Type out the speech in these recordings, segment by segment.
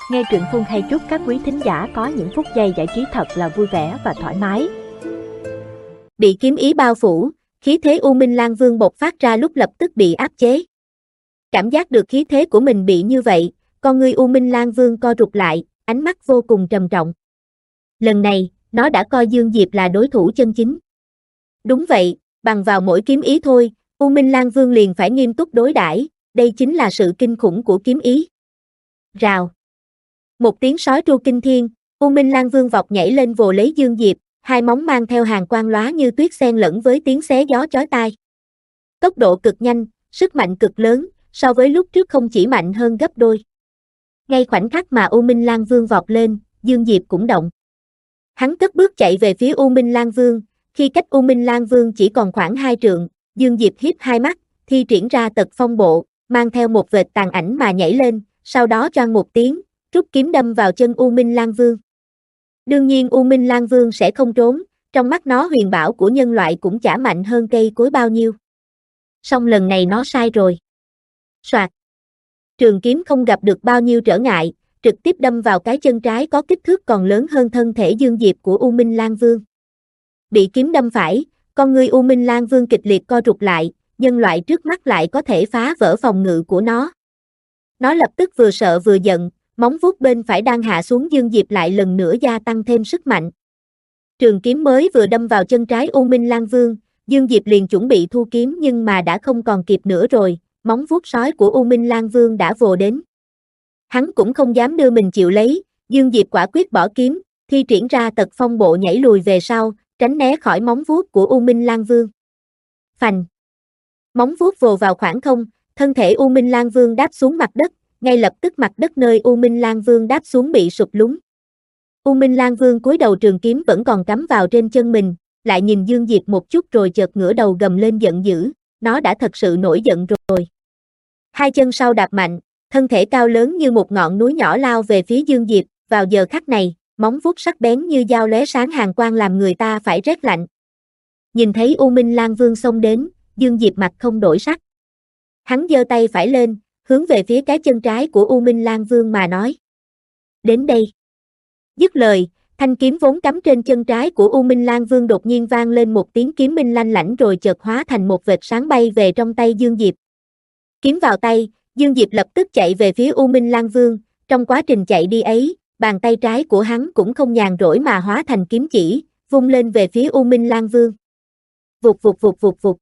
Nghe truyện Phun hay chúc các quý thính giả có những phút giây giải trí thật là vui vẻ và thoải mái. Bị kiếm ý bao phủ, khí thế U Minh Lang Vương bộc phát ra lúc lập tức bị áp chế. Cảm giác được khí thế của mình bị như vậy, con ngươi U Minh Lang Vương co rụt lại, ánh mắt vô cùng trầm trọng. Lần này, nó đã coi Dương Diệp là đối thủ chân chính. Đúng vậy, bằng vào mỗi kiếm ý thôi, U Minh Lang Vương liền phải nghiêm túc đối đãi, đây chính là sự kinh khủng của kiếm ý. Rào. Một tiếng sói tru kinh thiên, U Minh Lang Vương vọt nhảy lên vồ lấy Dương Diệp, hai móng mang theo hàng quang lóa như tuyết xen lẫn với tiếng xé gió chói tai. Tốc độ cực nhanh, sức mạnh cực lớn, so với lúc trước không chỉ mạnh hơn gấp đôi. Ngay khoảnh khắc mà U Minh Lang Vương vọt lên, Dương Diệp cũng động. Hắn cất bước chạy về phía U Minh Lang Vương, khi cách U Minh Lang Vương chỉ còn khoảng 2 trượng, Dương Diệp híp hai mắt, thi triển ra Tật Phong Bộ, mang theo một vệt tàn ảnh mà nhảy lên, sau đó choang một tiếng, rút kiếm đâm vào chân U Minh Lang Vương. Đương nhiên U Minh Lang Vương sẽ không trốn, trong mắt nó huyền bảo của nhân loại cũng chả mạnh hơn cây cối bao nhiêu. Song lần này nó sai rồi. Soạt. Trường kiếm không gặp được bao nhiêu trở ngại, trực tiếp đâm vào cái chân trái có kích thước còn lớn hơn thân thể Dương Diệp của U Minh Lang Vương. Bị kiếm đâm phải, con ngươi U Minh Lang Vương kịch liệt co rụt lại, nhân loại trước mắt lại có thể phá vỡ phòng ngự của nó. Nó lập tức vừa sợ vừa giận, móng vuốt bên phải đang hạ xuống Dương Diệp lại lần nữa gia tăng thêm sức mạnh. Trường kiếm mới vừa đâm vào chân trái U Minh Lang Vương, Dương Diệp liền chuẩn bị thu kiếm nhưng mà đã không còn kịp nữa rồi, móng vuốt sói của U Minh Lang Vương đã vồ đến. Hắn cũng không dám đưa mình chịu lấy, Dương Diệp quả quyết bỏ kiếm, thi triển ra Tật Phong Bộ nhảy lùi về sau, tránh né khỏi móng vuốt của U Minh Lang Vương. Phành. Móng vuốt vồ vào khoảng không, thân thể U Minh Lang Vương đáp xuống mặt đất, ngay lập tức mặt đất nơi U Minh Lang Vương đáp xuống bị sụp lún. U Minh Lang Vương cúi đầu trường kiếm vẫn còn cắm vào trên chân mình, lại nhìn Dương Diệp một chút rồi chợt ngửa đầu gầm lên giận dữ, nó đã thật sự nổi giận rồi. Hai chân sau đạp mạnh, thân thể cao lớn như một ngọn núi nhỏ lao về phía Dương Diệp, vào giờ khắc này, móng vuốt sắc bén như dao lóe sáng hàn quang làm người ta phải rét lạnh. Nhìn thấy U Minh Lang Vương xông đến, Dương Diệp mặt không đổi sắc. Hắn giơ tay phải lên, hướng về phía cái chân trái của U Minh Lang Vương mà nói. Đến đây. Dứt lời, thanh kiếm vốn cắm trên chân trái của U Minh Lang Vương đột nhiên vang lên một tiếng kiếm minh lanh lảnh rồi chợt hóa thành một vệt sáng bay về trong tay Dương Diệp. Kiếm vào tay, Dương Diệp lập tức chạy về phía U Minh Lang Vương, trong quá trình chạy đi ấy, bàn tay trái của hắn cũng không nhàn rỗi mà hóa thành kiếm chỉ, vung lên về phía U Minh Lang Vương. Vụt vụt vụt vụt vụt.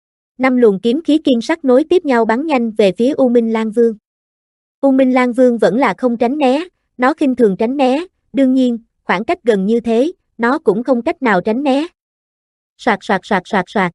5 luồng kiếm khí kim sắc nối tiếp nhau bắn nhanh về phía U Minh Lang Vương. U Minh Lang Vương vẫn là không tránh né, nó khinh thường tránh né, đương nhiên, khoảng cách gần như thế, nó cũng không cách nào tránh né. Soạt soạt soạt soạt soạt.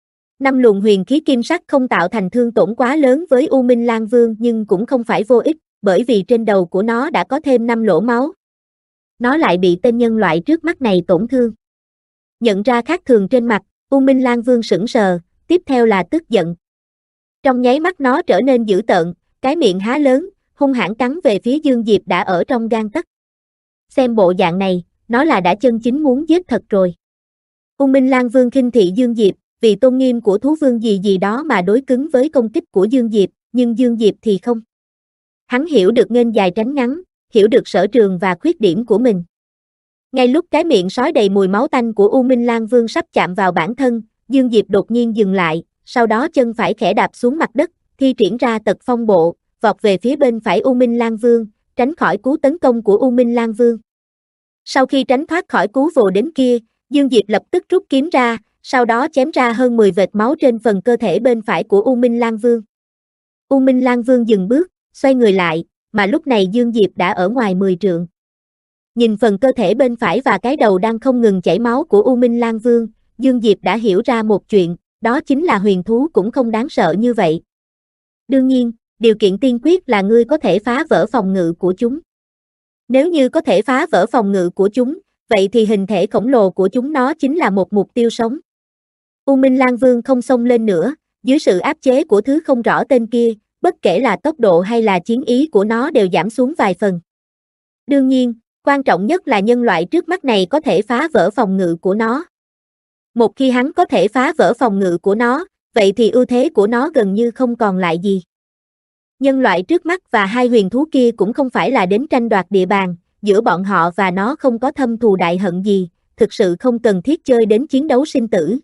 5 luồng huyền khí kim sắc không tạo thành thương tổn quá lớn với U Minh Lang Vương nhưng cũng không phải vô ích, bởi vì trên đầu của nó đã có thêm 5 lỗ máu. Nó lại bị tên nhân loại trước mắt này tổn thương. Nhận ra khác thường trên mặt, U Minh Lang Vương sững sờ, tiếp theo là tức giận. Trong nháy mắt nó trở nên dữ tợn, cái miệng há lớn, hung hãn cắn về phía Dương Diệp đã ở trong gang tấc. Xem bộ dạng này, nó là đã chân chính muốn giết thật rồi. U Minh Lang Vương khinh thị Dương Diệp, vì tôn nghiêm của thú vương gì gì đó mà đối cứng với công kích của Dương Diệp, nhưng Dương Diệp thì không. Hắn hiểu được nghênh dài tránh ngắn, hiểu được sở trường và khuyết điểm của mình. Ngay lúc cái miệng sói đầy mùi máu tanh của U Minh Lang Vương sắp chạm vào bản thân, Dương Diệp đột nhiên dừng lại, sau đó chân phải khẽ đạp xuống mặt đất, thi triển ra Tật Phong Bộ, vọt về phía bên phải U Minh Lang Vương, tránh khỏi cú tấn công của U Minh Lang Vương. Sau khi tránh thoát khỏi cú vồ đến kia, Dương Diệp lập tức rút kiếm ra, sau đó chém ra hơn 10 vệt máu trên phần cơ thể bên phải của U Minh Lang Vương. U Minh Lang Vương dừng bước, xoay người lại, mà lúc này Dương Diệp đã ở ngoài 10 trượng. Nhìn phần cơ thể bên phải và cái đầu đang không ngừng chảy máu của U Minh Lang Vương, Dương Diệp đã hiểu ra một chuyện, đó chính là huyền thú cũng không đáng sợ như vậy. Đương nhiên, điều kiện tiên quyết là ngươi có thể phá vỡ phòng ngự của chúng. Nếu như có thể phá vỡ phòng ngự của chúng, vậy thì hình thể khổng lồ của chúng nó chính là một mục tiêu sống. U Minh Lang Vương không xông lên nữa, dưới sự áp chế của thứ không rõ tên kia, bất kể là tốc độ hay là chiến ý của nó đều giảm xuống vài phần. Đương nhiên, quan trọng nhất là nhân loại trước mắt này có thể phá vỡ phòng ngự của nó. Một khi hắn có thể phá vỡ phòng ngự của nó, vậy thì ưu thế của nó gần như không còn lại gì. Nhân loại trước mắt và hai huyền thú kia cũng không phải là đến tranh đoạt địa bàn, giữa bọn họ và nó không có thâm thù đại hận gì, thực sự không cần thiết chơi đến chiến đấu sinh tử.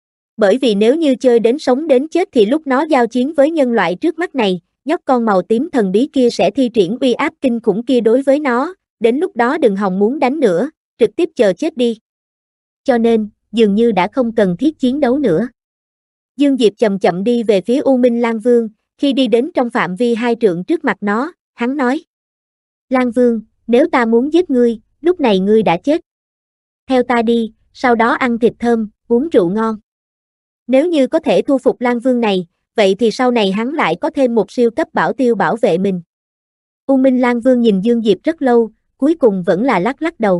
Bởi vì nếu như chơi đến sống đến chết thì lúc nó giao chiến với nhân loại trước mắt này, nhóc con màu tím thần bí kia sẽ thi triển uy áp kinh khủng kia đối với nó, đến lúc đó đừng hòng muốn đánh nữa, trực tiếp chờ chết đi. Cho nên, dường như đã không cần thiết chiến đấu nữa. Dương Diệp chậm chậm đi về phía U Minh Lang Vương, khi đi đến trong phạm vi 2 trượng trước mặt nó, hắn nói: Lang Vương, nếu ta muốn giết ngươi, lúc này ngươi đã chết. Theo ta đi, sau đó ăn thịt thơm, uống rượu ngon. Nếu như có thể thu phục Lang Vương này, vậy thì sau này hắn lại có thêm một siêu cấp bảo tiêu bảo vệ mình. U Minh Lang Vương nhìn Dương Diệp rất lâu, cuối cùng vẫn là lắc lắc đầu.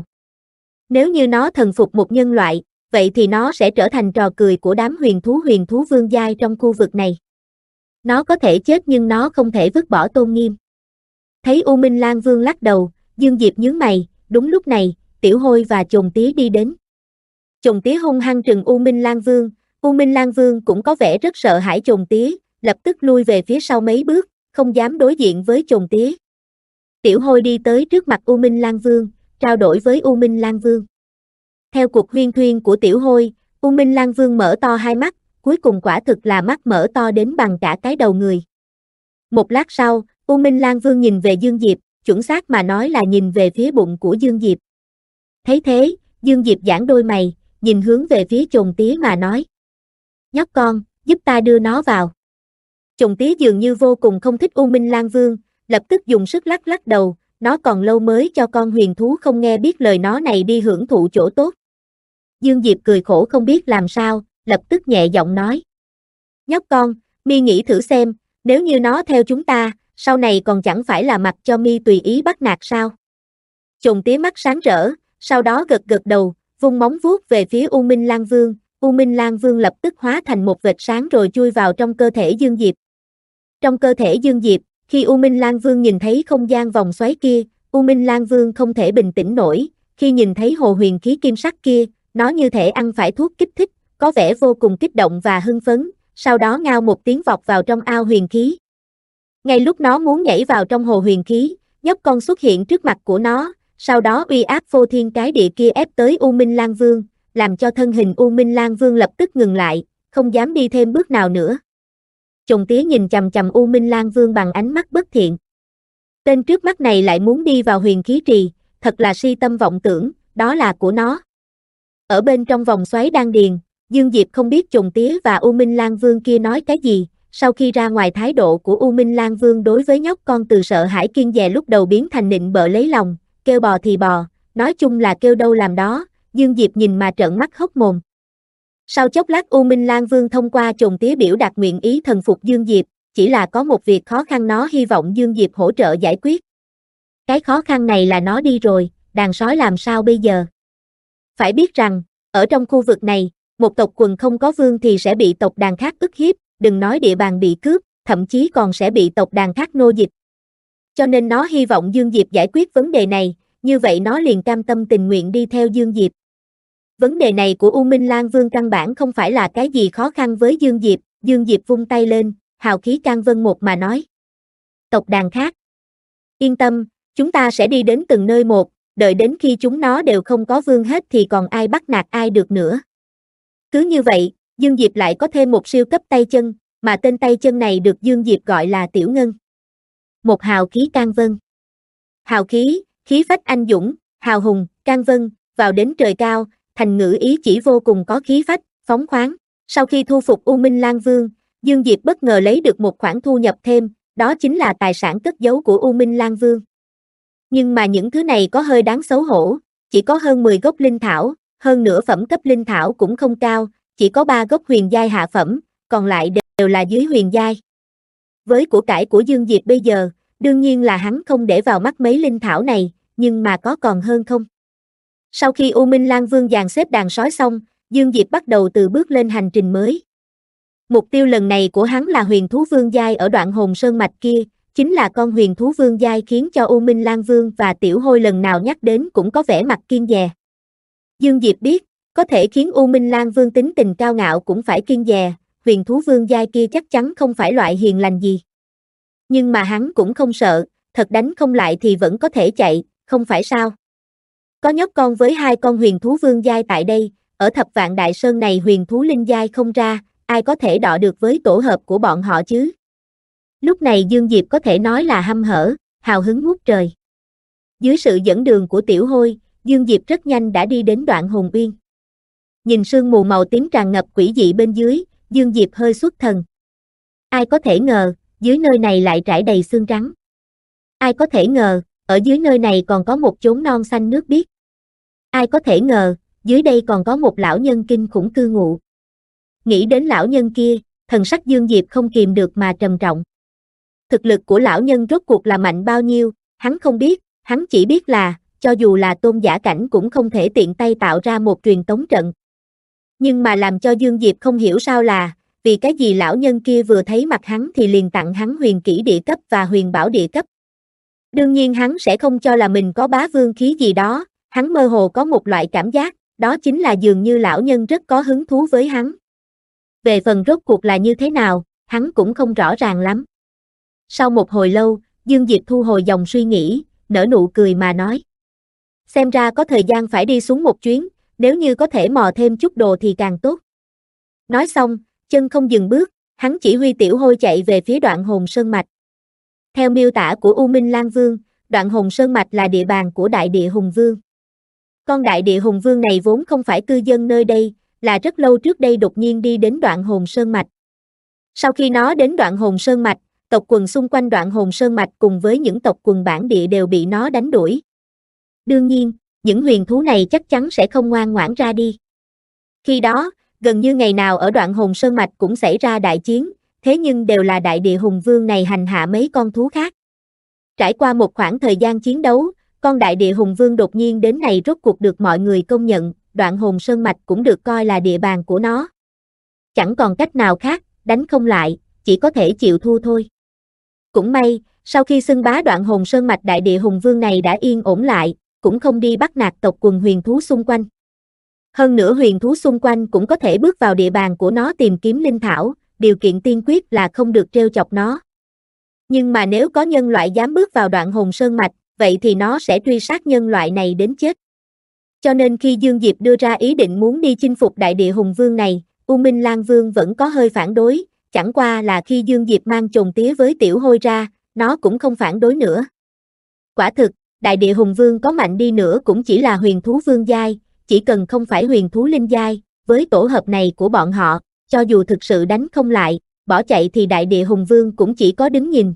Nếu như nó thần phục một nhân loại, vậy thì nó sẽ trở thành trò cười của đám huyền thú vương giai trong khu vực này. Nó có thể chết nhưng nó không thể vứt bỏ tôn nghiêm. Thấy U Minh Lang Vương lắc đầu, Dương Diệp nhướng mày, đúng lúc này, Tiểu Hôi và Chồn Tía đi đến. Chồn Tía hung hăng trừng U Minh Lang Vương, U Minh Lang Vương cũng có vẻ rất sợ hãi Chồn Tía, lập tức lui về phía sau mấy bước, không dám đối diện với Chồn Tía. Tiểu Hôi đi tới trước mặt U Minh Lang Vương, trao đổi với U Minh Lang Vương. Theo cuộc huyên thuyên của Tiểu Hôi, U Minh Lang Vương mở to hai mắt, cuối cùng quả thực là mắt mở to đến bằng cả cái đầu người. Một lát sau, U Minh Lang Vương nhìn về Dương Diệp, chuẩn xác mà nói là nhìn về phía bụng của Dương Diệp. Thấy thế, Dương Diệp giãn đôi mày, nhìn hướng về phía Chồn Tía mà nói: Nhóc con, giúp ta đưa nó vào. Chồn Tía dường như vô cùng không thích U Minh Lang Vương, lập tức dùng sức lắc lắc đầu, nó còn lâu mới cho con huyền thú không nghe biết lời nó này đi hưởng thụ chỗ tốt. Dương Diệp cười khổ không biết làm sao, lập tức nhẹ giọng nói: Nhóc con, mi nghĩ thử xem, nếu như nó theo chúng ta, sau này còn chẳng phải là mặc cho mi tùy ý bắt nạt sao? Chồn Tía mắt sáng rỡ, sau đó gật gật đầu, vung móng vuốt về phía U Minh Lang Vương, U Minh Lang Vương lập tức hóa thành một vệt sáng rồi chui vào trong cơ thể Dương Diệp. Trong cơ thể Dương Diệp, khi U Minh Lang Vương nhìn thấy không gian vòng xoáy kia, U Minh Lang Vương không thể bình tĩnh nổi, khi nhìn thấy hồ huyền khí kim sắc kia, nó như thể ăn phải thuốc kích thích, có vẻ vô cùng kích động và hưng phấn, sau đó ngao một tiếng vọt vào trong ao huyền khí. Ngay lúc nó muốn nhảy vào trong hồ huyền khí, nhóc con xuất hiện trước mặt của nó, sau đó uy áp phô thiên cái địa kia ép tới U Minh Lang Vương, làm cho thân hình U Minh Lang Vương lập tức ngừng lại, không dám đi thêm bước nào nữa. Chồn Tía nhìn chằm chằm U Minh Lang Vương bằng ánh mắt bất thiện. Tên trước mắt này lại muốn đi vào huyền khí trì, thật là si tâm vọng tưởng, đó là của nó. Ở bên trong vòng xoáy đan điền, Dương Diệp không biết Chồn Tía và U Minh Lang Vương kia nói cái gì, sau khi ra ngoài thái độ của U Minh Lang Vương đối với nhóc con từ sợ hãi kiêng dè lúc đầu biến thành nịnh bợ lấy lòng, kêu bò thì bò, nói chung là kêu đâu làm đó, Dương Diệp nhìn mà trợn mắt hốc mồm. Sau chốc lát U Minh Lang Vương thông qua Chồn Tía biểu đạt nguyện ý thần phục Dương Diệp, chỉ là có một việc khó khăn nó hy vọng Dương Diệp hỗ trợ giải quyết. Cái khó khăn này là nó đi rồi, đàn sói làm sao bây giờ? Phải biết rằng, ở trong khu vực này, một tộc quần không có vương thì sẽ bị tộc đàn khác ức hiếp, đừng nói địa bàn bị cướp, thậm chí còn sẽ bị tộc đàn khác nô dịch. Cho nên nó hy vọng Dương Diệp giải quyết vấn đề này, như vậy nó liền cam tâm tình nguyện đi theo Dương Diệp. Vấn đề này của U Minh Lang Vương căn bản không phải là cái gì khó khăn với Dương Diệp vung tay lên, hào khí can vân một mà nói. Tộc đàn khác. Yên tâm, chúng ta sẽ đi đến từng nơi một, đợi đến khi chúng nó đều không có vương hết thì còn ai bắt nạt ai được nữa. Cứ như vậy, Dương Diệp lại có thêm một siêu cấp tay chân, mà tên tay chân này được Dương Diệp gọi là Tiểu Ngân. Một hào khí can vân. Hào khí, khí phách anh dũng, hào hùng, can vân, vào đến trời cao, thành ngữ ý chỉ vô cùng có khí phách, phóng khoáng. Sau khi thu phục U Minh Lang Vương, Dương Diệp bất ngờ lấy được một khoản thu nhập thêm, đó chính là tài sản cất giấu của U Minh Lang Vương. Nhưng mà những thứ này có hơi đáng xấu hổ, chỉ có hơn 10 gốc linh thảo, hơn nữa phẩm cấp linh thảo cũng không cao, chỉ có 3 gốc huyền giai hạ phẩm, còn lại đều là dưới huyền giai. Với của cải của Dương Diệp bây giờ, đương nhiên là hắn không để vào mắt mấy linh thảo này, nhưng mà có còn hơn không? Sau khi U Minh Lang Vương dàn xếp đàn sói xong, Dương Diệp bắt đầu từ bước lên hành trình mới. Mục tiêu lần này của hắn là huyền thú vương giai ở đoạn hồn sơn mạch kia, chính là con huyền thú vương giai khiến cho U Minh Lang Vương và Tiểu Hôi lần nào nhắc đến cũng có vẻ mặt kiêng dè. Dương Diệp biết, có thể khiến U Minh Lang Vương tính tình cao ngạo cũng phải kiêng dè, huyền thú vương giai kia chắc chắn không phải loại hiền lành gì. Nhưng mà hắn cũng không sợ, thật đánh không lại thì vẫn có thể chạy, không phải sao? Có nhóc con với 2 con huyền thú vương giai tại đây, ở Thập Vạn Đại Sơn này huyền thú linh giai không ra, ai có thể đọ được với tổ hợp của bọn họ chứ? Lúc này Dương Diệp có thể nói là hăm hở, hào hứng ngút trời. Dưới sự dẫn đường của Tiểu Hôi, Dương Diệp rất nhanh đã đi đến Đoạn Hồn Uyên. Nhìn sương mù màu tím tràn ngập quỷ dị bên dưới, Dương Diệp hơi xuất thần. Ai có thể ngờ, dưới nơi này lại trải đầy xương trắng. Ai có thể ngờ, ở dưới nơi này còn có một chốn non xanh nước biếc. Ai có thể ngờ, dưới đây còn có một lão nhân kinh khủng cư ngụ. Nghĩ đến lão nhân kia, thần sắc Dương Diệp không kìm được mà trầm trọng. Thực lực của lão nhân rốt cuộc là mạnh bao nhiêu, hắn không biết, hắn chỉ biết là, cho dù là tôn giả cảnh cũng không thể tiện tay tạo ra một truyền tống trận. Nhưng mà làm cho Dương Diệp không hiểu sao là, vì cái gì lão nhân kia vừa thấy mặt hắn thì liền tặng hắn huyền kỹ địa cấp và huyền bảo địa cấp. Đương nhiên hắn sẽ không cho là mình có bá vương khí gì đó, hắn mơ hồ có một loại cảm giác, đó chính là dường như lão nhân rất có hứng thú với hắn. Về phần rốt cuộc là như thế nào, hắn cũng không rõ ràng lắm. Sau một hồi lâu, Dương Diệp thu hồi dòng suy nghĩ, nở nụ cười mà nói. Xem ra có thời gian phải đi xuống một chuyến, nếu như có thể mò thêm chút đồ thì càng tốt. Nói xong, chân không dừng bước, hắn chỉ huy Tiểu Hôi chạy về phía Đoạn Hồn Sơn Mạch. Theo miêu tả của U Minh Lang Vương, Đoạn Hồn Sơn Mạch là địa bàn của Đại Địa Hùng Vương. Con Đại Địa Hùng Vương này vốn không phải cư dân nơi đây, là rất lâu trước đây đột nhiên đi đến Đoạn Hồn Sơn Mạch. Sau khi nó đến Đoạn Hồn Sơn Mạch, tộc quần xung quanh Đoạn Hồn Sơn Mạch cùng với những tộc quần bản địa đều bị nó đánh đuổi. Đương nhiên, những huyền thú này chắc chắn sẽ không ngoan ngoãn ra đi. Khi đó, gần như ngày nào ở Đoạn Hồn Sơn Mạch cũng xảy ra đại chiến, thế nhưng đều là Đại Địa Hùng Vương này hành hạ mấy con thú khác. Trải qua một khoảng thời gian chiến đấu, con Đại Địa Hùng Vương đột nhiên đến này rốt cuộc được mọi người công nhận, Đoạn Hồn Sơn Mạch cũng được coi là địa bàn của nó. Chẳng còn cách nào khác, đánh không lại, chỉ có thể chịu thua thôi. Cũng may, sau khi xưng bá Đoạn Hồn Sơn Mạch, Đại Địa Hùng Vương này đã yên ổn lại, cũng không đi bắt nạt tộc quần huyền thú xung quanh. Hơn nữa huyền thú xung quanh cũng có thể bước vào địa bàn của nó tìm kiếm linh thảo, điều kiện tiên quyết là không được trêu chọc nó. Nhưng mà nếu có nhân loại dám bước vào Đoạn Hồn Sơn Mạch, vậy thì nó sẽ truy sát nhân loại này đến chết. Cho nên khi Dương Diệp đưa ra ý định muốn đi chinh phục Đại Địa Hùng Vương này, U Minh Lang Vương vẫn có hơi phản đối, chẳng qua là khi Dương Diệp mang chồn tía với Tiểu Hôi ra, nó cũng không phản đối nữa. Quả thực, Đại Địa Hùng Vương có mạnh đi nữa cũng chỉ là huyền thú vương giai, chỉ cần không phải huyền thú linh giai, với tổ hợp này của bọn họ, cho dù thực sự đánh không lại, bỏ chạy thì Đại Địa Hùng Vương cũng chỉ có đứng nhìn.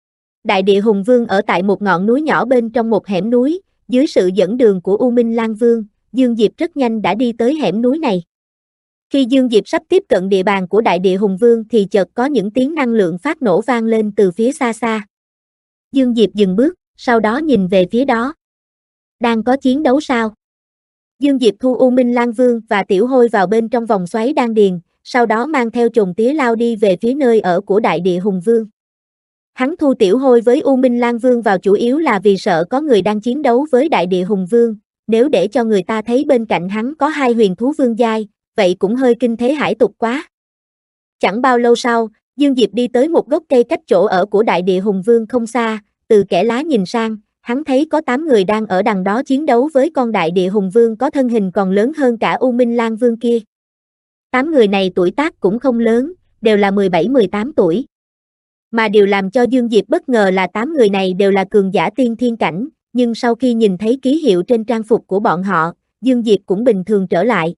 Đại Địa Hùng Vương ở tại một ngọn núi nhỏ bên trong một hẻm núi, dưới sự dẫn đường của U Minh Lang Vương, Dương Diệp rất nhanh đã đi tới hẻm núi này. Khi Dương Diệp sắp tiếp cận địa bàn của Đại Địa Hùng Vương thì chợt có những tiếng năng lượng phát nổ vang lên từ phía xa xa. Dương Diệp dừng bước, sau đó nhìn về phía đó. Đang có chiến đấu sao? Dương Diệp thu U Minh Lang Vương và Tiểu Hôi vào bên trong vòng xoáy đan điền, sau đó mang theo chồn tía lao đi về phía nơi ở của Đại Địa Hùng Vương. Hắn thu Tiểu Hôi với U Minh Lang Vương vào chủ yếu là vì sợ có người đang chiến đấu với Đại Địa Hùng Vương, nếu để cho người ta thấy bên cạnh hắn có 2 huyền thú vương giai, vậy cũng hơi kinh thế hải tục quá. Chẳng bao lâu sau, Dương Diệp đi tới một gốc cây cách chỗ ở của Đại Địa Hùng Vương không xa, từ kẽ lá nhìn sang, hắn thấy có 8 người đang ở đằng đó chiến đấu với con Đại Địa Hùng Vương có thân hình còn lớn hơn cả U Minh Lang Vương kia. 8 người này tuổi tác cũng không lớn, đều là 17-18 tuổi. Mà điều làm cho Dương Diệp bất ngờ là 8 người này đều là cường giả tiên thiên cảnh, nhưng sau khi nhìn thấy ký hiệu trên trang phục của bọn họ, Dương Diệp cũng bình thường trở lại.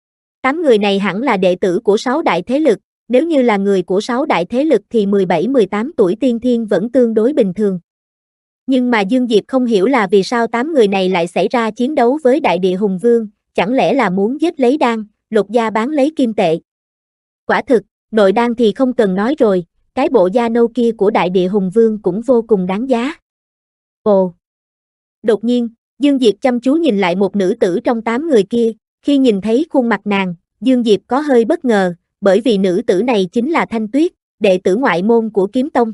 8 người này hẳn là đệ tử của 6 đại thế lực, nếu như là người của 6 đại thế lực thì 17-18 tuổi tiên thiên vẫn tương đối bình thường. Nhưng mà Dương Diệp không hiểu là vì sao 8 người này lại xảy ra chiến đấu với Đại Địa Hùng Vương, chẳng lẽ là muốn giết lấy đan, lột da bán lấy kim tệ. Quả thực, nội đan thì không cần nói rồi, cái bộ da nâu kia của Đại Địa Hùng Vương cũng vô cùng đáng giá. Ồ! Đột nhiên, Dương Diệp chăm chú nhìn lại một nữ tử trong 8 người kia, khi nhìn thấy khuôn mặt nàng, Dương Diệp có hơi bất ngờ, bởi vì nữ tử này chính là Thanh Tuyết, đệ tử ngoại môn của Kiếm Tông.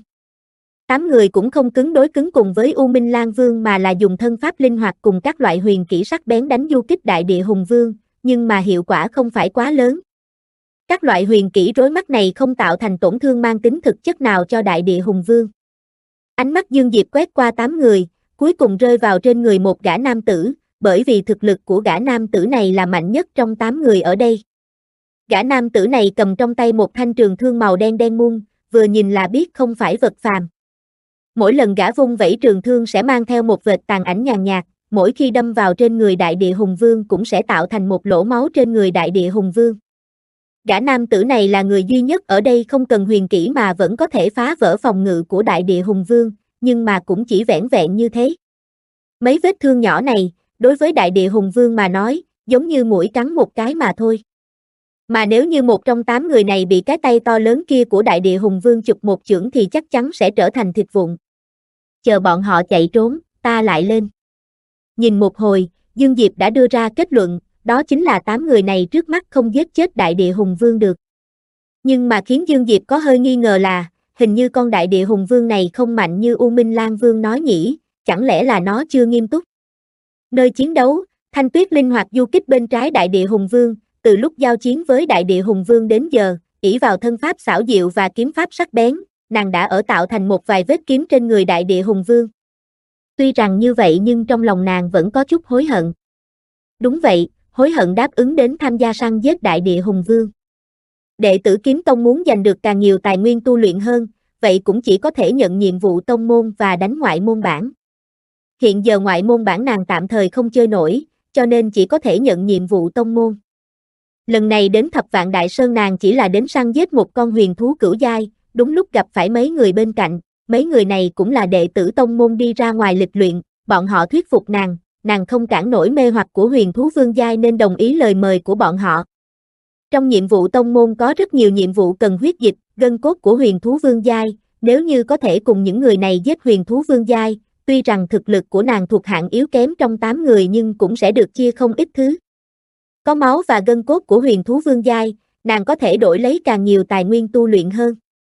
8 người cũng không cứng đối cứng cùng với U Minh Lang Vương mà là dùng thân pháp linh hoạt cùng các loại huyền kỹ sắc bén đánh du kích Đại Địa Hùng Vương, nhưng mà hiệu quả không phải quá lớn. Các loại huyền kỹ rối mắt này không tạo thành tổn thương mang tính thực chất nào cho Đại Địa Hùng Vương. Ánh mắt Dương Diệp quét qua 8 người, cuối cùng rơi vào trên người một gã nam tử, bởi vì thực lực của gã nam tử này là mạnh nhất trong 8 người ở đây. Gã nam tử này cầm trong tay một thanh trường thương màu đen đen muôn, vừa nhìn là biết không phải vật phàm. Mỗi lần gã vung vẩy trường thương sẽ mang theo một vệt tàn ảnh nhàn nhạt, mỗi khi đâm vào trên người Đại Địa Hùng Vương cũng sẽ tạo thành một lỗ máu trên người Đại Địa Hùng Vương. Gã nam tử này là người duy nhất ở đây không cần huyền kỹ mà vẫn có thể phá vỡ phòng ngự của Đại Địa Hùng Vương, nhưng mà cũng chỉ vẻn vẹn như thế. Mấy vết thương nhỏ này, đối với Đại Địa Hùng Vương mà nói, giống như muỗi cắn một cái mà thôi. Mà nếu như một trong 8 người này bị cái tay to lớn kia của Đại Địa Hùng Vương chụp một chưởng thì chắc chắn sẽ trở thành thịt vụn. Chờ bọn họ chạy trốn, ta lại lên. Nhìn một hồi, Dương Diệp đã đưa ra kết luận, đó chính là 8 người này trước mắt không giết chết Đại Địa Hùng Vương được. Nhưng mà khiến Dương Diệp có hơi nghi ngờ là, hình như con Đại Địa Hùng Vương này không mạnh như U Minh Lan Vương nói nhỉ, chẳng lẽ là nó chưa nghiêm túc. Nơi chiến đấu, Thanh Tuyết linh hoạt du kích bên trái Đại Địa Hùng Vương, từ lúc giao chiến với Đại Địa Hùng Vương đến giờ, ỷ vào thân pháp xảo diệu và kiếm pháp sắc bén, nàng đã ở tạo thành một vài vết kiếm trên người Đại Địa Hùng Vương. Tuy rằng như vậy nhưng trong lòng nàng vẫn có chút hối hận. Đúng vậy, hối hận đáp ứng đến tham gia săn giết Đại Địa Hùng Vương. Đệ tử Kiếm Tông muốn giành được càng nhiều tài nguyên tu luyện hơn, vậy cũng chỉ có thể nhận nhiệm vụ tông môn và đánh ngoại môn bản. Hiện giờ ngoại môn bản nàng tạm thời không chơi nổi, cho nên chỉ có thể nhận nhiệm vụ tông môn. Lần này đến Thập Vạn Đại Sơn nàng chỉ là đến săn giết một con huyền thú cửu giai, đúng lúc gặp phải mấy người bên cạnh, mấy người này cũng là đệ tử tông môn đi ra ngoài lịch luyện, bọn họ thuyết phục nàng không cản nổi mê hoặc của huyền thú vương giai nên đồng ý lời mời của bọn họ. Trong nhiệm vụ tông môn có rất nhiều nhiệm vụ cần huyết dịch, gân cốt của huyền thú vương giai, nếu như có thể cùng những người này giết huyền thú vương giai, tuy rằng thực lực của nàng thuộc hạng yếu kém trong 8 người nhưng cũng sẽ được chia không ít thứ. Có máu và gân cốt của huyền thú vương giai, nàng có thể đổi lấy càng nhiều tài nguyên tu luyện hơn.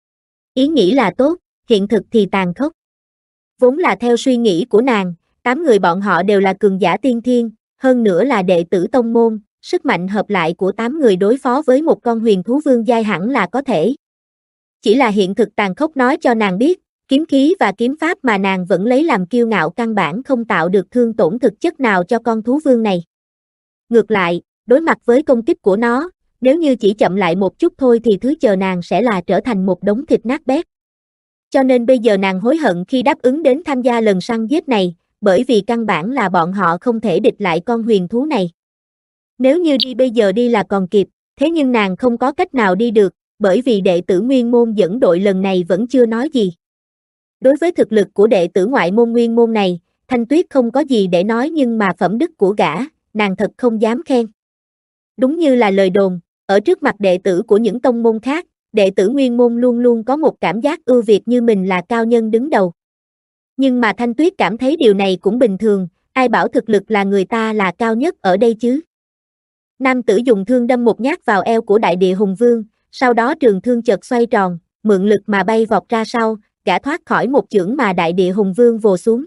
Ý nghĩ là tốt, hiện thực thì tàn khốc. Vốn là theo suy nghĩ của nàng, 8 người bọn họ đều là cường giả tiên thiên, hơn nữa là đệ tử tông môn, sức mạnh hợp lại của 8 người đối phó với một con huyền thú vương giai hẳn là có thể. Chỉ là hiện thực tàn khốc nói cho nàng biết, kiếm khí và kiếm pháp mà nàng vẫn lấy làm kiêu ngạo căn bản không tạo được thương tổn thực chất nào cho con thú vương này. Ngược lại, đối mặt với công kích của nó, nếu như chỉ chậm lại một chút thôi thì thứ chờ nàng sẽ là trở thành một đống thịt nát bét. Cho nên bây giờ nàng hối hận khi đáp ứng đến tham gia lần săn giết này, bởi vì căn bản là bọn họ không thể địch lại con huyền thú này. Nếu như đi bây giờ đi là còn kịp, thế nhưng nàng không có cách nào đi được, bởi vì đệ tử Nguyên môn dẫn đội lần này vẫn chưa nói gì. Đối với thực lực của đệ tử ngoại môn Nguyên môn này, Thanh Tuyết không có gì để nói nhưng mà phẩm đức của gã, nàng thật không dám khen. Đúng như là lời đồn, ở trước mặt đệ tử của những tông môn khác, đệ tử Nguyên môn luôn luôn có một cảm giác ưu việt như mình là cao nhân đứng đầu. Nhưng mà Thanh Tuyết cảm thấy điều này cũng bình thường, ai bảo thực lực là người ta là cao nhất ở đây chứ. Nam tử dùng thương đâm một nhát vào eo của Đại Địa Hùng Vương, sau đó trường thương chợt xoay tròn, mượn lực mà bay vọt ra sau, gã thoát khỏi một chưởng mà Đại Địa Hùng Vương vồ xuống.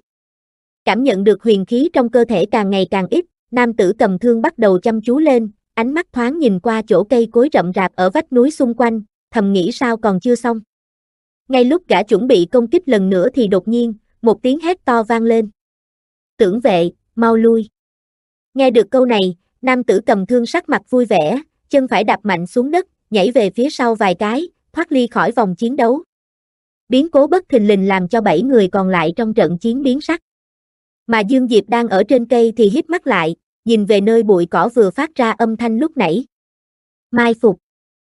Cảm nhận được huyền khí trong cơ thể càng ngày càng ít, nam tử cầm thương bắt đầu chăm chú lên, ánh mắt thoáng nhìn qua chỗ cây cối rậm rạp ở vách núi xung quanh, thầm nghĩ sao còn chưa xong. Ngay lúc gã chuẩn bị công kích lần nữa thì đột nhiên, một tiếng hét to vang lên. Tưởng vệ, mau lui. Nghe được câu này, nam tử cầm thương sắc mặt vui vẻ, chân phải đạp mạnh xuống đất, nhảy về phía sau vài cái, thoát ly khỏi vòng chiến đấu. Biến cố bất thình lình làm cho 7 người còn lại trong trận chiến biến sắc. Mà Dương Diệp đang ở trên cây thì híp mắt lại, nhìn về nơi bụi cỏ vừa phát ra âm thanh lúc nãy. Mai phục.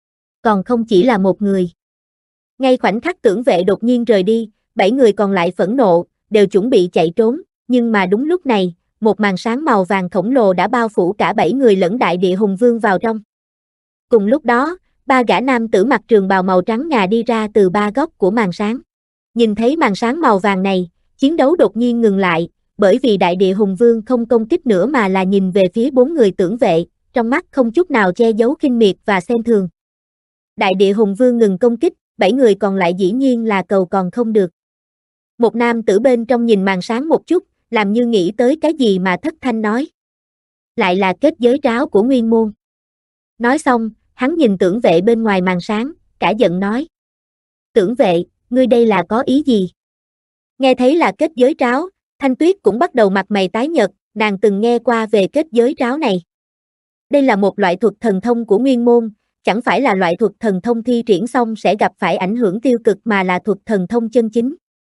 Còn không chỉ là một người. Ngay khoảnh khắc tưởng vệ đột nhiên rời đi, 7 người còn lại phẫn nộ, đều chuẩn bị chạy trốn, nhưng mà đúng lúc này, một màn sáng màu vàng khổng lồ đã bao phủ cả 7 người lẫn Đại Địa Hùng Vương vào trong. Cùng lúc đó, 3 gã nam tử mặc trường bào màu trắng ngà đi ra từ 3 góc của màn sáng. Nhìn thấy màn sáng màu vàng này, chiến đấu đột nhiên ngừng lại, bởi vì Đại Địa Hùng Vương không công kích nữa mà là nhìn về phía 4 người tưởng vệ, trong mắt không chút nào che giấu khinh miệt và xem thường. Đại Địa Hùng Vương ngừng công kích, 7 người còn lại dĩ nhiên là cầu còn không được. Một nam tử bên trong nhìn màn sáng một chút, làm như nghĩ tới cái gì mà thất thanh nói. Lại là kết giới tráo của Nguyên môn. Nói xong, hắn nhìn tưởng vệ bên ngoài màn sáng, cả giận nói. Tưởng vệ, ngươi đây là có ý gì? Nghe thấy là kết giới tráo, Thanh Tuyết cũng bắt đầu mặt mày tái nhợt, nàng từng nghe qua về kết giới tráo này. Đây là một loại thuật thần thông của Nguyên môn, chẳng phải là loại thuật thần thông thi triển xong sẽ gặp phải ảnh hưởng tiêu cực mà là thuật thần thông chân chính.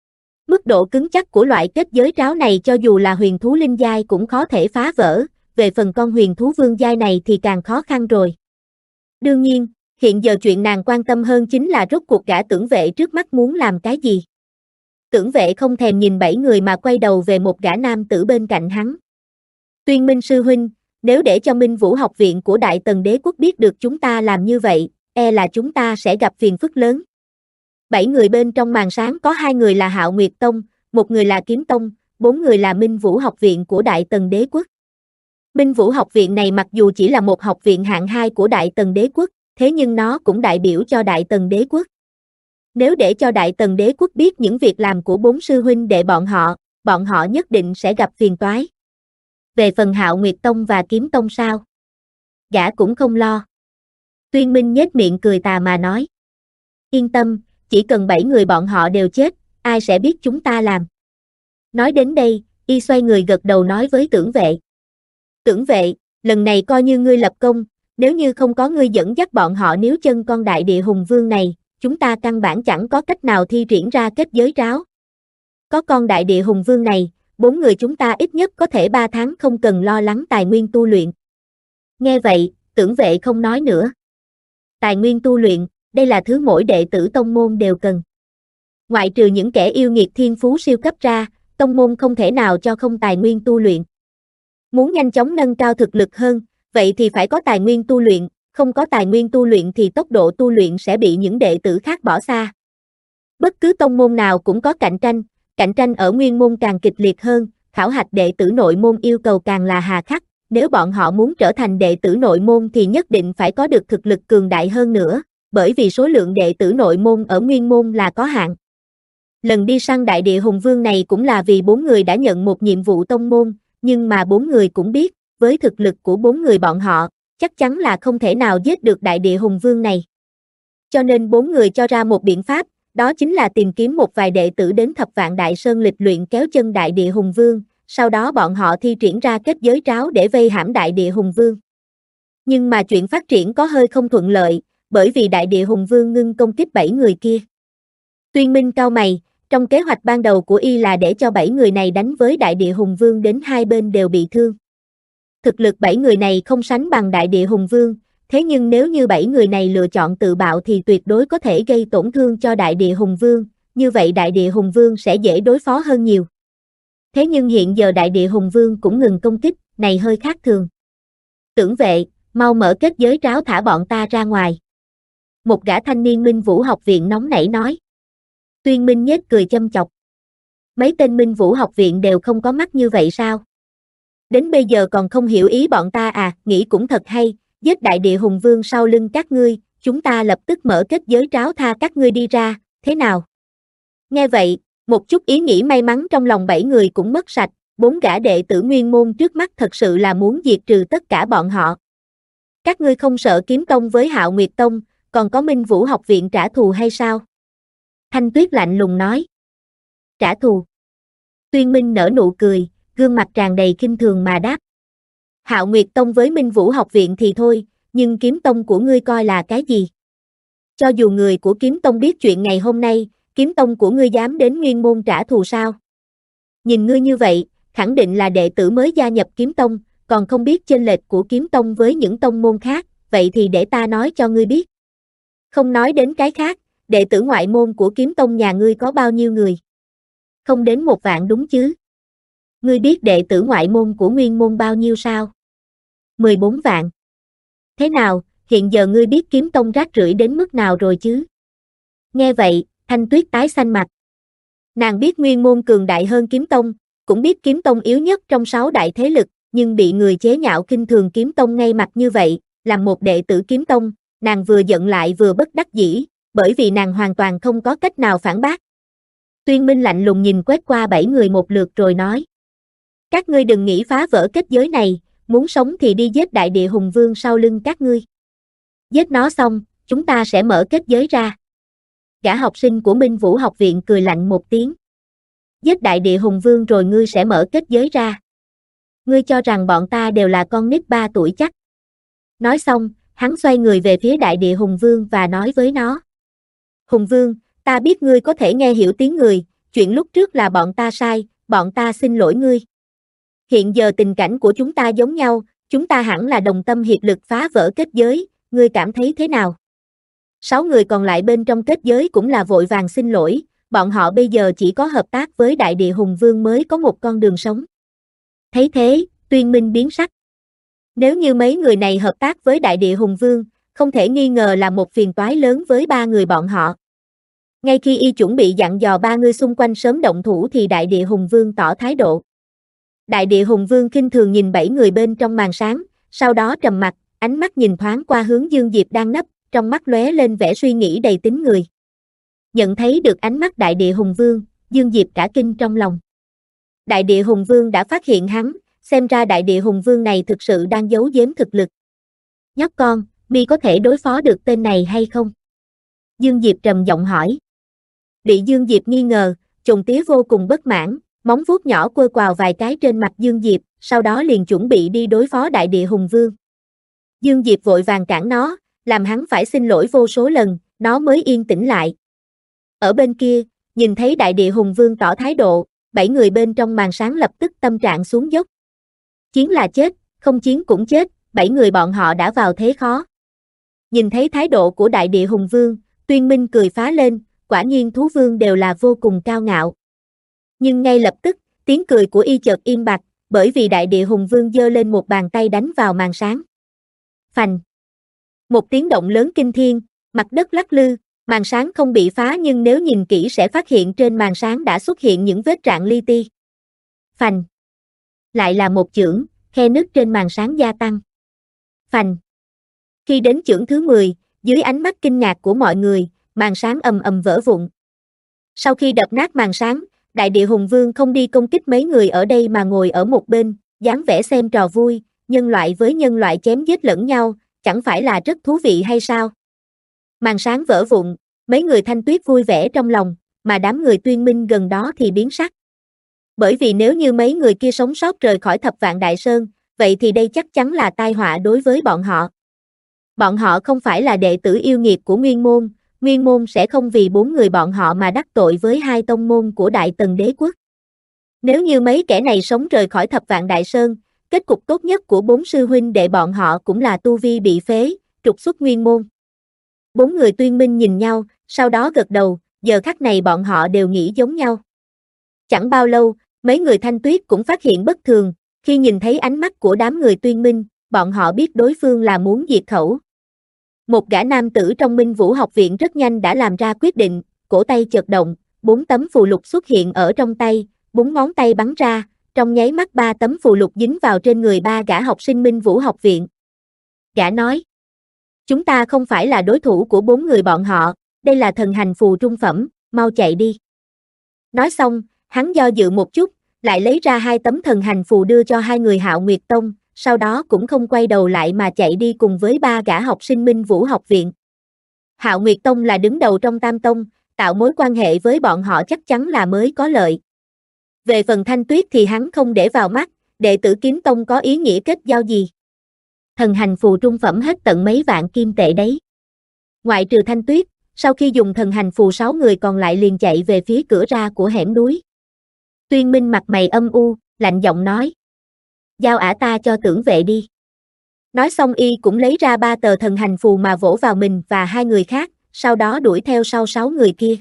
Mức độ cứng chắc của loại kết giới tráo này cho dù là huyền thú linh giai cũng khó thể phá vỡ, về phần con huyền thú vương giai này thì càng khó khăn rồi. Đương nhiên, hiện giờ chuyện nàng quan tâm hơn chính là rốt cuộc gã Tưởng Vệ trước mắt muốn làm cái gì. Tưởng Vệ không thèm nhìn 7 người mà quay đầu về một gã nam tử bên cạnh hắn. Tuyên Minh sư huynh, nếu để cho Minh Vũ học viện của Đại Tần Đế quốc biết được chúng ta làm như vậy, e là chúng ta sẽ gặp phiền phức lớn. 7 người bên trong màn sáng có 2 người là Hạo Nguyệt Tông, 1 người là Kiếm Tông, 4 người là Minh Vũ học viện của Đại Tần Đế quốc. Minh Vũ học viện này mặc dù chỉ là một học viện hạng 2 của Đại Tần Đế quốc, thế nhưng nó cũng đại biểu cho Đại Tần Đế quốc. Nếu để cho Đại Tần Đế quốc biết những việc làm của 4 sư huynh đệ bọn họ nhất định sẽ gặp phiền toái. Về phần Hạo Nguyệt Tông và Kiếm Tông sao? Gã cũng không lo. Tuyên Minh nhếch miệng cười tà mà nói. Yên tâm, chỉ cần 7 người bọn họ đều chết, ai sẽ biết chúng ta làm. Nói đến đây, y xoay người gật đầu nói với Tưởng Vệ. Tưởng Vệ, lần này coi như ngươi lập công, nếu như không có ngươi dẫn dắt bọn họ níu chân con Đại Địa Hùng Vương này, chúng ta căn bản chẳng có cách nào thi triển ra kết giới tráo. Có con Đại Địa Hùng Vương này, 4 người chúng ta ít nhất có thể 3 tháng không cần lo lắng tài nguyên tu luyện. Nghe vậy, Tưởng Vệ không nói nữa. Tài nguyên tu luyện, đây là thứ mỗi đệ tử tông môn đều cần. Ngoại trừ những kẻ yêu nghiệt thiên phú siêu cấp ra, tông môn không thể nào cho không tài nguyên tu luyện. Muốn nhanh chóng nâng cao thực lực hơn, vậy thì phải có tài nguyên tu luyện, không có tài nguyên tu luyện thì tốc độ tu luyện sẽ bị những đệ tử khác bỏ xa. Bất cứ tông môn nào cũng có cạnh tranh ở nguyên môn càng kịch liệt hơn, khảo hạch đệ tử nội môn yêu cầu càng là hà khắc, nếu bọn họ muốn trở thành đệ tử nội môn thì nhất định phải có được thực lực cường đại hơn nữa, bởi vì số lượng đệ tử nội môn ở nguyên môn là có hạn. Lần đi săn Đại Địa Hùng Vương này cũng là vì 4 người đã nhận một nhiệm vụ tông môn, nhưng mà 4 người cũng biết, với thực lực của 4 người bọn họ, chắc chắn là không thể nào giết được Đại Địa Hùng Vương này. Cho nên 4 người cho ra một biện pháp, đó chính là tìm kiếm một vài đệ tử đến Thập Vạn Đại Sơn lịch luyện kéo chân Đại Địa Hùng Vương, sau đó bọn họ thi triển ra kết giới tráo để vây hãm Đại Địa Hùng Vương. Nhưng mà chuyện phát triển có hơi không thuận lợi, bởi vì Đại Địa Hùng Vương ngưng công kích 7 người kia. Tuyên Minh cau mày, trong kế hoạch ban đầu của y là để cho 7 người này đánh với Đại Địa Hùng Vương đến hai bên đều bị thương. Thực lực 7 người này không sánh bằng Đại Địa Hùng Vương, thế nhưng nếu như 7 người này lựa chọn tự bạo thì tuyệt đối có thể gây tổn thương cho Đại Địa Hùng Vương, như vậy Đại Địa Hùng Vương sẽ dễ đối phó hơn nhiều. Thế nhưng hiện giờ Đại Địa Hùng Vương cũng ngừng công kích, này hơi khác thường. Tưởng Vệ, mau mở kết giới tráo thả bọn ta ra ngoài. Một gã thanh niên Minh Vũ học viện nóng nảy nói. Tuyên Minh nhếch cười châm chọc. Mấy tên Minh Vũ học viện đều không có mắt như vậy sao? Đến bây giờ còn không hiểu ý bọn ta à, nghĩ cũng thật hay, giết Đại Địa Hùng Vương sau lưng các ngươi, chúng ta lập tức mở kết giới tráo tha các ngươi đi ra, thế nào? Nghe vậy, một chút ý nghĩ may mắn trong lòng 7 người cũng mất sạch, 4 gã đệ tử nguyên môn trước mắt thật sự là muốn diệt trừ tất cả bọn họ. Các ngươi không sợ Kiếm Tông với Hạo Nguyệt Tông, còn có Minh Vũ học viện trả thù hay sao? Thanh Tuyết lạnh lùng nói. Trả thù. Tuyên Minh nở nụ cười, gương mặt tràn đầy khinh thường mà đáp. Hạo Nguyệt Tông với Minh Vũ học viện thì thôi, nhưng Kiếm Tông của ngươi coi là cái gì? Cho dù người của Kiếm Tông biết chuyện ngày hôm nay, Kiếm Tông của ngươi dám đến Nguyên môn trả thù sao? Nhìn ngươi như vậy, khẳng định là đệ tử mới gia nhập Kiếm Tông, còn không biết chênh lệch của Kiếm Tông với những tông môn khác, vậy thì để ta nói cho ngươi biết. Không nói đến cái khác, đệ tử ngoại môn của Kiếm Tông nhà ngươi có bao nhiêu người? Không đến 1 vạn đúng chứ? Ngươi biết đệ tử ngoại môn của Nguyên môn bao nhiêu sao? 14 vạn. Thế nào, hiện giờ ngươi biết Kiếm Tông rác rưởi đến mức nào rồi chứ? Nghe vậy, Thanh Tuyết tái xanh mặt. Nàng biết Nguyên môn cường đại hơn Kiếm Tông, cũng biết Kiếm Tông yếu nhất trong 6 đại thế lực, nhưng bị người chế nhạo khinh thường Kiếm Tông ngay mặt như vậy, làm một đệ tử Kiếm Tông, nàng vừa giận lại vừa bất đắc dĩ, bởi vì nàng hoàn toàn không có cách nào phản bác. Tuyên Minh lạnh lùng nhìn quét qua 7 người một lượt rồi nói. Các ngươi đừng nghĩ phá vỡ kết giới này, muốn sống thì đi giết Đại Địa Hùng Vương sau lưng các ngươi. Giết nó xong, chúng ta sẽ mở kết giới ra. Gã học sinh của Minh Vũ học viện cười lạnh một tiếng. Giết Đại Địa Hùng Vương rồi ngươi sẽ mở kết giới ra. Ngươi cho rằng bọn ta đều là con nít 3 tuổi chắc. Nói xong, hắn xoay người về phía Đại Địa Hùng Vương và nói với nó. Hùng Vương, ta biết ngươi có thể nghe hiểu tiếng người, chuyện lúc trước là bọn ta sai, bọn ta xin lỗi ngươi. Hiện giờ tình cảnh của chúng ta giống nhau, chúng ta hẳn là đồng tâm hiệp lực phá vỡ kết giới, ngươi cảm thấy thế nào? 6 người còn lại bên trong kết giới cũng là vội vàng xin lỗi, bọn họ bây giờ chỉ có hợp tác với Đại Địa Hùng Vương mới có một con đường sống. Thấy thế, Tuyên Minh biến sắc. Nếu như mấy người này hợp tác với Đại Địa Hùng Vương, không thể nghi ngờ là một phiền toái lớn với 3 người bọn họ. Ngay khi y chuẩn bị dặn dò 3 người xung quanh sớm động thủ thì Đại Địa Hùng Vương tỏ thái độ. Đại Địa Hùng Vương khinh thường nhìn 7 người bên trong màn sáng, sau đó trầm mặt, ánh mắt nhìn thoáng qua hướng Dương Diệp đang nấp, trong mắt lóe lên vẻ suy nghĩ đầy tính người. Nhận thấy được ánh mắt Đại Địa Hùng Vương, Dương Diệp cả kinh trong lòng. Đại Địa Hùng Vương đã phát hiện hắn, xem ra Đại Địa Hùng Vương này thực sự đang giấu giếm thực lực. Nhóc con, mi có thể đối phó được tên này hay không? Dương Diệp trầm giọng hỏi. Bị Dương Diệp nghi ngờ, Trùng Tía vô cùng bất mãn, móng vuốt nhỏ quơ quào vài cái trên mặt Dương Diệp, sau đó liền chuẩn bị đi đối phó Đại Địa Hùng Vương. Dương Diệp vội vàng cản nó, làm hắn phải xin lỗi vô số lần, nó mới yên tĩnh lại. Ở bên kia, nhìn thấy Đại Địa Hùng Vương tỏ thái độ, 7 người bên trong màn sáng lập tức tâm trạng xuống dốc. Chiến là chết, không chiến cũng chết, 7 người bọn họ đã vào thế khó. Nhìn thấy thái độ của Đại Địa Hùng Vương, Tuyên Minh cười phá lên, quả nhiên thú vương đều là vô cùng cao ngạo. Nhưng ngay lập tức, tiếng cười của y chợt im bặt, bởi vì Đại Địa Hùng Vương giơ lên một bàn tay đánh vào màn sáng. Phành! Một tiếng động lớn kinh thiên, mặt đất lắc lư, màn sáng không bị phá nhưng nếu nhìn kỹ sẽ phát hiện trên màn sáng đã xuất hiện những vết rạn li ti. Phành! Lại là một chưởng, khe nứt trên màn sáng gia tăng. Phành! Khi đến chưởng thứ 10, dưới ánh mắt kinh ngạc của mọi người, màn sáng ầm ầm vỡ vụn. Sau khi đập nát màn sáng, Đại Địa Hùng Vương không đi công kích mấy người ở đây mà ngồi ở một bên, dáng vẻ xem trò vui, nhân loại với nhân loại chém giết lẫn nhau, chẳng phải là rất thú vị hay sao? Màn sáng vỡ vụn, mấy người Thanh Tuyết vui vẻ trong lòng, mà đám người Tuyên Minh gần đó thì biến sắc. Bởi vì nếu như mấy người kia sống sót rời khỏi Thập Vạn Đại Sơn, vậy thì đây chắc chắn là tai họa đối với bọn họ. Bọn họ không phải là đệ tử yêu nghiệt của Nguyên môn sẽ không vì 4 người bọn họ mà đắc tội với 2 tông môn của Đại Tần Đế quốc. Nếu như mấy kẻ này sống rời khỏi Thập Vạn Đại Sơn, kết cục tốt nhất của 4 sư huynh đệ bọn họ cũng là tu vi bị phế, trục xuất Nguyên môn. 4 người Tuyên Minh nhìn nhau, sau đó gật đầu, giờ khắc này bọn họ đều nghĩ giống nhau. Chẳng bao lâu, mấy người Thanh Tuyết cũng phát hiện bất thường, khi nhìn thấy ánh mắt của đám người Tuyên Minh, bọn họ biết đối phương là muốn diệt khẩu. Một gã nam tử trong Minh Vũ học viện rất nhanh đã làm ra quyết định, cổ tay chợt động, 4 tấm phù lục xuất hiện ở trong tay, 4 ngón tay bắn ra, trong nháy mắt 3 tấm phù lục dính vào trên người 3 gã học sinh Minh Vũ học viện. Gã nói, chúng ta không phải là đối thủ của 4 người bọn họ, đây là thần hành phù trung phẩm, mau chạy đi. Nói xong, hắn do dự một chút, lại lấy ra 2 tấm thần hành phù đưa cho 2 người Hạo Nguyệt Tông, sau đó cũng không quay đầu lại mà chạy đi cùng với 3 gã học sinh Minh Vũ học viện. Hạo Nguyệt Tông là đứng đầu trong Tam Tông, tạo mối quan hệ với bọn họ chắc chắn là mới có lợi. Về phần Thanh Tuyết thì hắn không để vào mắt, đệ tử Kiếm Tông có ý nghĩa kết giao gì. Thần hành phù trung phẩm hết tận mấy vạn kim tệ đấy. Ngoại trừ Thanh Tuyết, sau khi dùng thần hành phù 6 người còn lại liền chạy về phía cửa ra của hẻm núi. Tuyên Minh mặt mày âm u, lạnh giọng nói. Giao ả ta cho Tưởng Vệ đi. Nói xong y cũng lấy ra 3 tờ thần hành phù mà vỗ vào mình và 2 người khác, sau đó đuổi theo sau 6 người kia.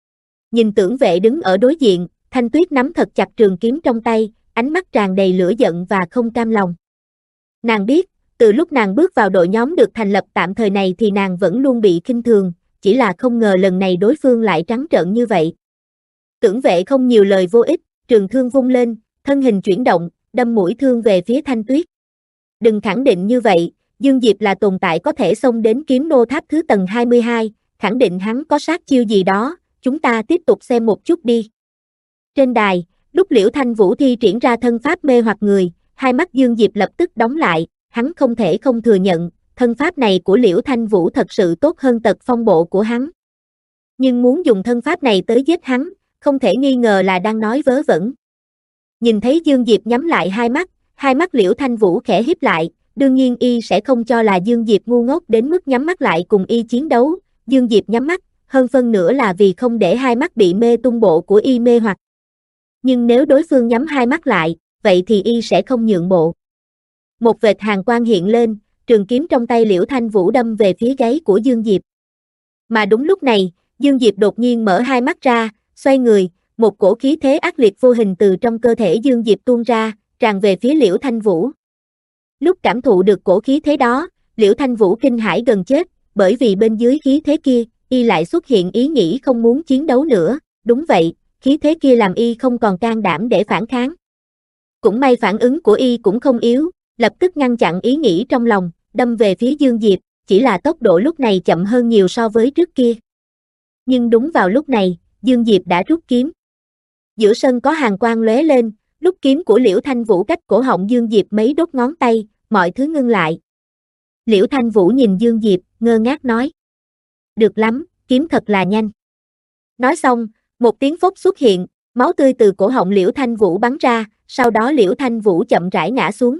Nhìn Tưởng Vệ đứng ở đối diện, Thanh Tuyết nắm thật chặt trường kiếm trong tay, ánh mắt tràn đầy lửa giận và không cam lòng. Nàng biết, từ lúc nàng bước vào đội nhóm được thành lập tạm thời này thì nàng vẫn luôn bị khinh thường, chỉ là không ngờ lần này đối phương lại trắng trợn như vậy. Tưởng Vệ không nhiều lời vô ích, trường thương vung lên, thân hình chuyển động, đâm mũi thương về phía Thanh Tuyết. Đừng khẳng định như vậy, Dương Diệp là tồn tại có thể xông đến kiếm nô tháp thứ tầng 22, khẳng định hắn có sát chiêu gì đó, chúng ta tiếp tục xem một chút đi. Trên đài, lúc Liễu Thanh Vũ thi triển ra thân pháp mê hoặc người, hai mắt Dương Diệp lập tức đóng lại, hắn không thể không thừa nhận, thân pháp này của Liễu Thanh Vũ thật sự tốt hơn Tật Phong bộ của hắn. Nhưng muốn dùng thân pháp này tới giết hắn, không thể nghi ngờ là đang nói vớ vẩn. Nhìn thấy Dương Diệp nhắm lại hai mắt Liễu Thanh Vũ khẽ híp lại, đương nhiên y sẽ không cho là Dương Diệp ngu ngốc đến mức nhắm mắt lại cùng y chiến đấu, Dương Diệp nhắm mắt, hơn phân nửa là vì không để hai mắt bị mê tung bộ của y mê hoặc. Nhưng nếu đối phương nhắm hai mắt lại, vậy thì y sẽ không nhượng bộ. Một vệt hàn quang hiện lên, trường kiếm trong tay Liễu Thanh Vũ đâm về phía gáy của Dương Diệp. Mà đúng lúc này, Dương Diệp đột nhiên mở hai mắt ra, xoay người, một cổ khí thế ác liệt vô hình từ trong cơ thể Dương Diệp tuôn ra, tràn về phía Liễu Thanh Vũ. Lúc cảm thụ được cổ khí thế đó, Liễu Thanh Vũ kinh hãi gần chết, bởi vì bên dưới khí thế kia, y lại xuất hiện ý nghĩ không muốn chiến đấu nữa, đúng vậy, khí thế kia làm y không còn can đảm để phản kháng. Cũng may phản ứng của y cũng không yếu, lập tức ngăn chặn ý nghĩ trong lòng, đâm về phía Dương Diệp, chỉ là tốc độ lúc này chậm hơn nhiều so với trước kia. Nhưng đúng vào lúc này, Dương Diệp đã rút kiếm. Giữa sân có hàn quang lóe lên, lúc kiếm của Liễu Thanh Vũ cách cổ họng Dương Diệp mấy đốt ngón tay, mọi thứ ngưng lại. Liễu Thanh Vũ nhìn Dương Diệp, ngơ ngác nói. Được lắm, kiếm thật là nhanh. Nói xong, một tiếng phốc xuất hiện, máu tươi từ cổ họng Liễu Thanh Vũ bắn ra, sau đó Liễu Thanh Vũ chậm rãi ngã xuống.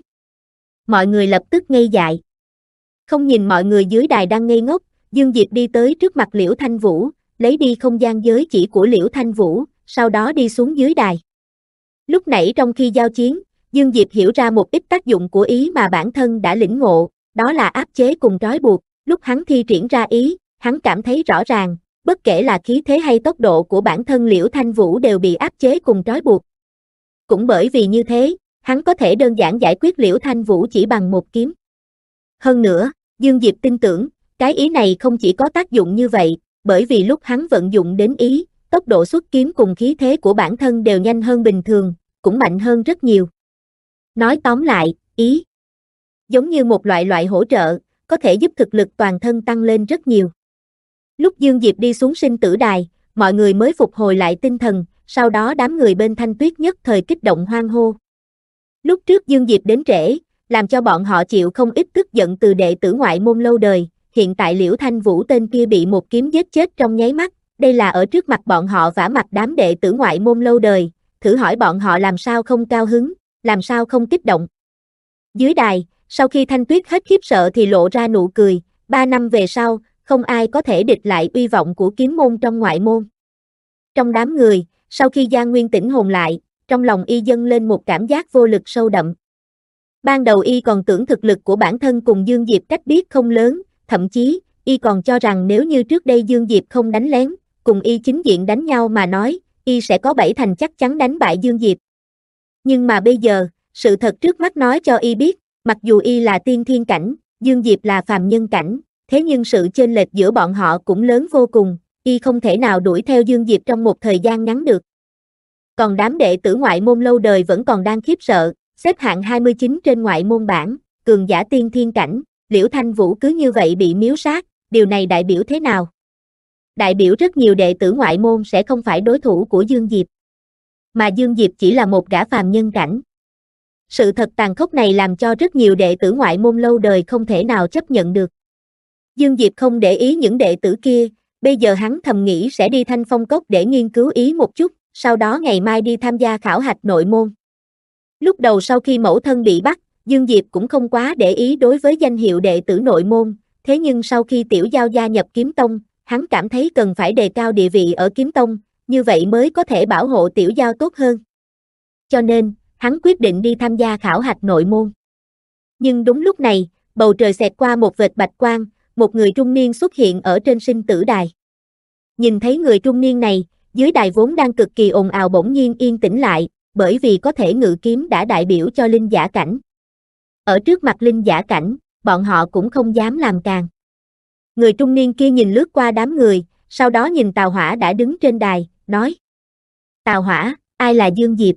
Mọi người lập tức ngây dại. Không nhìn mọi người dưới đài đang ngây ngốc, Dương Diệp đi tới trước mặt Liễu Thanh Vũ, lấy đi không gian giới chỉ của Liễu Thanh Vũ, sau đó đi xuống dưới đài. Lúc nãy trong khi giao chiến, Dương Diệp hiểu ra một ít tác dụng của ý mà bản thân đã lĩnh ngộ, đó là áp chế cùng trói buộc, lúc hắn thi triển ra ý, hắn cảm thấy rõ ràng, bất kể là khí thế hay tốc độ của bản thân Liễu Thanh Vũ đều bị áp chế cùng trói buộc. Cũng bởi vì như thế, hắn có thể đơn giản giải quyết Liễu Thanh Vũ chỉ bằng một kiếm. Hơn nữa, Dương Diệp tin tưởng, cái ý này không chỉ có tác dụng như vậy, bởi vì lúc hắn vận dụng đến ý, tốc độ xuất kiếm cùng khí thế của bản thân đều nhanh hơn bình thường, cũng mạnh hơn rất nhiều. Nói tóm lại, ý giống như một loại hỗ trợ, có thể giúp thực lực toàn thân tăng lên rất nhiều. Lúc Dương Diệp đi xuống sinh tử đài, mọi người mới phục hồi lại tinh thần, sau đó đám người bên Thanh Tuyết nhất thời kích động hoan hô. Lúc trước Dương Diệp đến trễ, làm cho bọn họ chịu không ít tức giận từ đệ tử ngoại môn lâu đời, hiện tại Liễu Thanh Vũ tên kia bị một kiếm giết chết trong nháy mắt, đây là ở trước mặt bọn họ vả mặt đám đệ tử ngoại môn lâu đời, thử hỏi bọn họ làm sao không cao hứng, làm sao không kích động. Dưới đài, sau khi Thanh Tuyết hết khiếp sợ thì lộ ra nụ cười, 3 năm về sau, không ai có thể địch lại uy vọng của kiếm môn trong ngoại môn. Trong đám người, sau khi Giang Nguyên tỉnh hồn lại, trong lòng y dâng lên một cảm giác vô lực sâu đậm. Ban đầu y còn tưởng thực lực của bản thân cùng Dương Diệp cách biệt không lớn, thậm chí, y còn cho rằng nếu như trước đây Dương Diệp không đánh lén, cùng y chính diện đánh nhau mà nói, y sẽ có 7 thành chắc chắn đánh bại Dương Diệp. Nhưng mà bây giờ, sự thật trước mắt nói cho y biết, mặc dù y là tiên thiên cảnh, Dương Diệp là phàm nhân cảnh, thế nhưng sự chênh lệch giữa bọn họ cũng lớn vô cùng, y không thể nào đuổi theo Dương Diệp trong một thời gian ngắn được. Còn đám đệ tử ngoại môn lâu đời vẫn còn đang khiếp sợ, xếp hạng 29 trên ngoại môn bảng, cường giả tiên thiên cảnh, Liễu Thanh Vũ cứ như vậy bị miếu sát, điều này đại biểu thế nào? Đại biểu rất nhiều đệ tử ngoại môn sẽ không phải đối thủ của Dương Diệp. Mà Dương Diệp chỉ là một gã phàm nhân cảnh. Sự thật tàn khốc này làm cho rất nhiều đệ tử ngoại môn lâu đời không thể nào chấp nhận được. Dương Diệp không để ý những đệ tử kia, bây giờ hắn thầm nghĩ sẽ đi Thanh Phong Cốc để nghiên cứu ý một chút, sau đó ngày mai đi tham gia khảo hạch nội môn. Lúc đầu sau khi mẫu thân bị bắt, Dương Diệp cũng không quá để ý đối với danh hiệu đệ tử nội môn, thế nhưng sau khi Tiểu Giao gia nhập Kiếm Tông, hắn cảm thấy cần phải đề cao địa vị ở Kiếm Tông, như vậy mới có thể bảo hộ Tiểu Giao tốt hơn. Cho nên, hắn quyết định đi tham gia khảo hạch nội môn. Nhưng đúng lúc này, bầu trời xẹt qua một vệt bạch quang, một người trung niên xuất hiện ở trên sinh tử đài. Nhìn thấy người trung niên này, dưới đài vốn đang cực kỳ ồn ào bỗng nhiên yên tĩnh lại, bởi vì có thể ngự kiếm đã đại biểu cho linh giả cảnh. Ở trước mặt linh giả cảnh, bọn họ cũng không dám làm càng. Người trung niên kia nhìn lướt qua đám người, sau đó nhìn Tào Hỏa đã đứng trên đài, nói: Tào Hỏa, ai là Dương Diệp?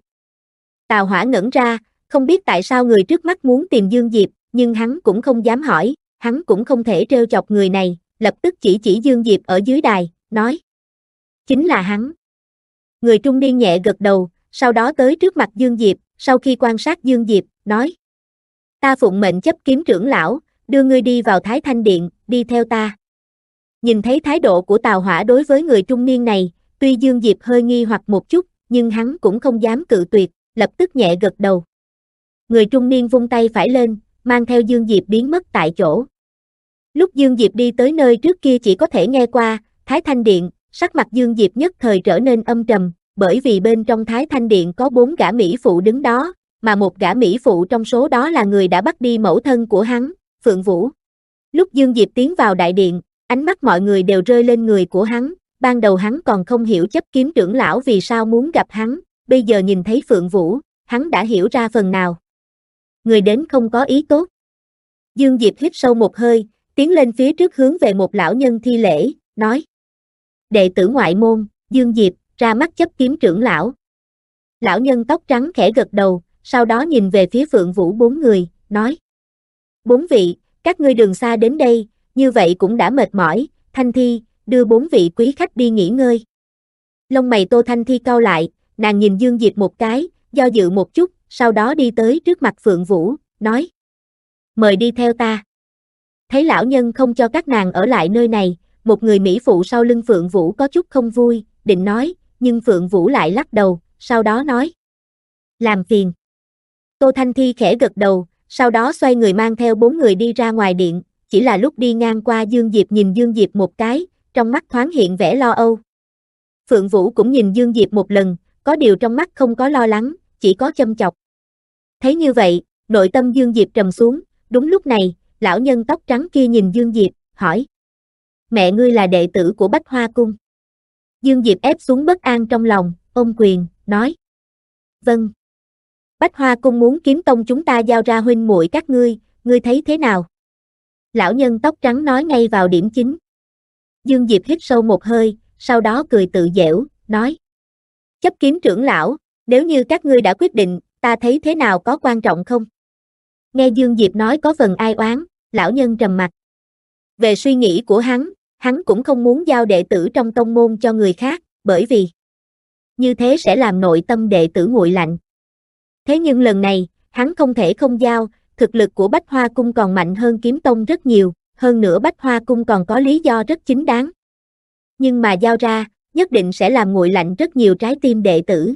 Tào Hỏa ngẩn ra, không biết tại sao người trước mắt muốn tìm Dương Diệp, nhưng hắn cũng không dám hỏi, hắn cũng không thể trêu chọc người này, lập tức chỉ Dương Diệp ở dưới đài, nói: Chính là hắn. Người trung niên nhẹ gật đầu, sau đó tới trước mặt Dương Diệp, sau khi quan sát Dương Diệp, nói: Ta phụng mệnh chấp kiếm trưởng lão, đưa ngươi đi vào Thái Thanh Điện, đi theo ta. Nhìn thấy thái độ của Tào Hỏa đối với người trung niên này, Tuy Dương Diệp hơi nghi hoặc một chút, nhưng hắn cũng không dám cự tuyệt, lập tức nhẹ gật đầu. Người trung niên vung tay phải lên, mang theo Dương Diệp biến mất tại chỗ. Lúc Dương Diệp đi tới nơi trước kia chỉ có thể nghe qua, Thái Thanh Điện, sắc mặt Dương Diệp nhất thời trở nên âm trầm, bởi vì bên trong Thái Thanh Điện có 4 gã mỹ phụ đứng đó, mà một gã mỹ phụ trong số đó là người đã bắt đi mẫu thân của hắn, Phượng Vũ. Lúc Dương Diệp tiến vào đại điện, ánh mắt mọi người đều rơi lên người của hắn, ban đầu hắn còn không hiểu chấp kiếm trưởng lão vì sao muốn gặp hắn, bây giờ nhìn thấy Phượng Vũ, hắn đã hiểu ra phần nào. Người đến không có ý tốt. Dương Diệp hít sâu một hơi, tiến lên phía trước hướng về một lão nhân thi lễ, nói. Đệ tử ngoại môn, Dương Diệp, ra mắt chấp kiếm trưởng lão. Lão nhân tóc trắng khẽ gật đầu, sau đó nhìn về phía Phượng Vũ 4 người, nói. 4 vị, các ngươi đường xa đến đây, như vậy cũng đã mệt mỏi, Thanh Thi, đưa 4 vị quý khách đi nghỉ ngơi. Lông mày Tô Thanh Thi cau lại, nàng nhìn Dương Diệp một cái, do dự một chút, sau đó đi tới trước mặt Phượng Vũ, nói. Mời đi theo ta. Thấy lão nhân không cho các nàng ở lại nơi này, một người mỹ phụ sau lưng Phượng Vũ có chút không vui, định nói, nhưng Phượng Vũ lại lắc đầu, sau đó nói. Làm phiền. Tô Thanh Thi khẽ gật đầu, sau đó xoay người mang theo 4 người đi ra ngoài điện, chỉ là lúc đi ngang qua Dương Diệp nhìn Dương Diệp một cái, trong mắt thoáng hiện vẻ lo âu. Phượng Vũ cũng nhìn Dương Diệp một lần, có điều trong mắt không có lo lắng, chỉ có châm chọc. Thấy như vậy, nội tâm Dương Diệp trầm xuống, đúng lúc này, lão nhân tóc trắng kia nhìn Dương Diệp, hỏi. Mẹ ngươi là đệ tử của Bách Hoa Cung. Dương Diệp ép xuống bất an trong lòng, ôm quyền, nói. Vâng. Bách Hoa Cung muốn kiếm tông chúng ta giao ra huynh muội các ngươi thấy thế nào? Lão nhân tóc trắng nói ngay vào điểm chính. Dương Diệp hít sâu một hơi, sau đó cười tự giễu, nói. Chấp kiếm trưởng lão, nếu như các ngươi đã quyết định, ta thấy thế nào có quan trọng không? Nghe Dương Diệp nói có phần ai oán, lão nhân trầm mặt. Về suy nghĩ của hắn cũng không muốn giao đệ tử trong tông môn cho người khác, bởi vì như thế sẽ làm nội tâm đệ tử nguội lạnh. Thế nhưng lần này, hắn không thể không giao, thực lực của Bách Hoa Cung còn mạnh hơn Kiếm Tông rất nhiều, hơn nữa Bách Hoa Cung còn có lý do rất chính đáng. Nhưng mà giao ra, nhất định sẽ làm nguội lạnh rất nhiều trái tim đệ tử.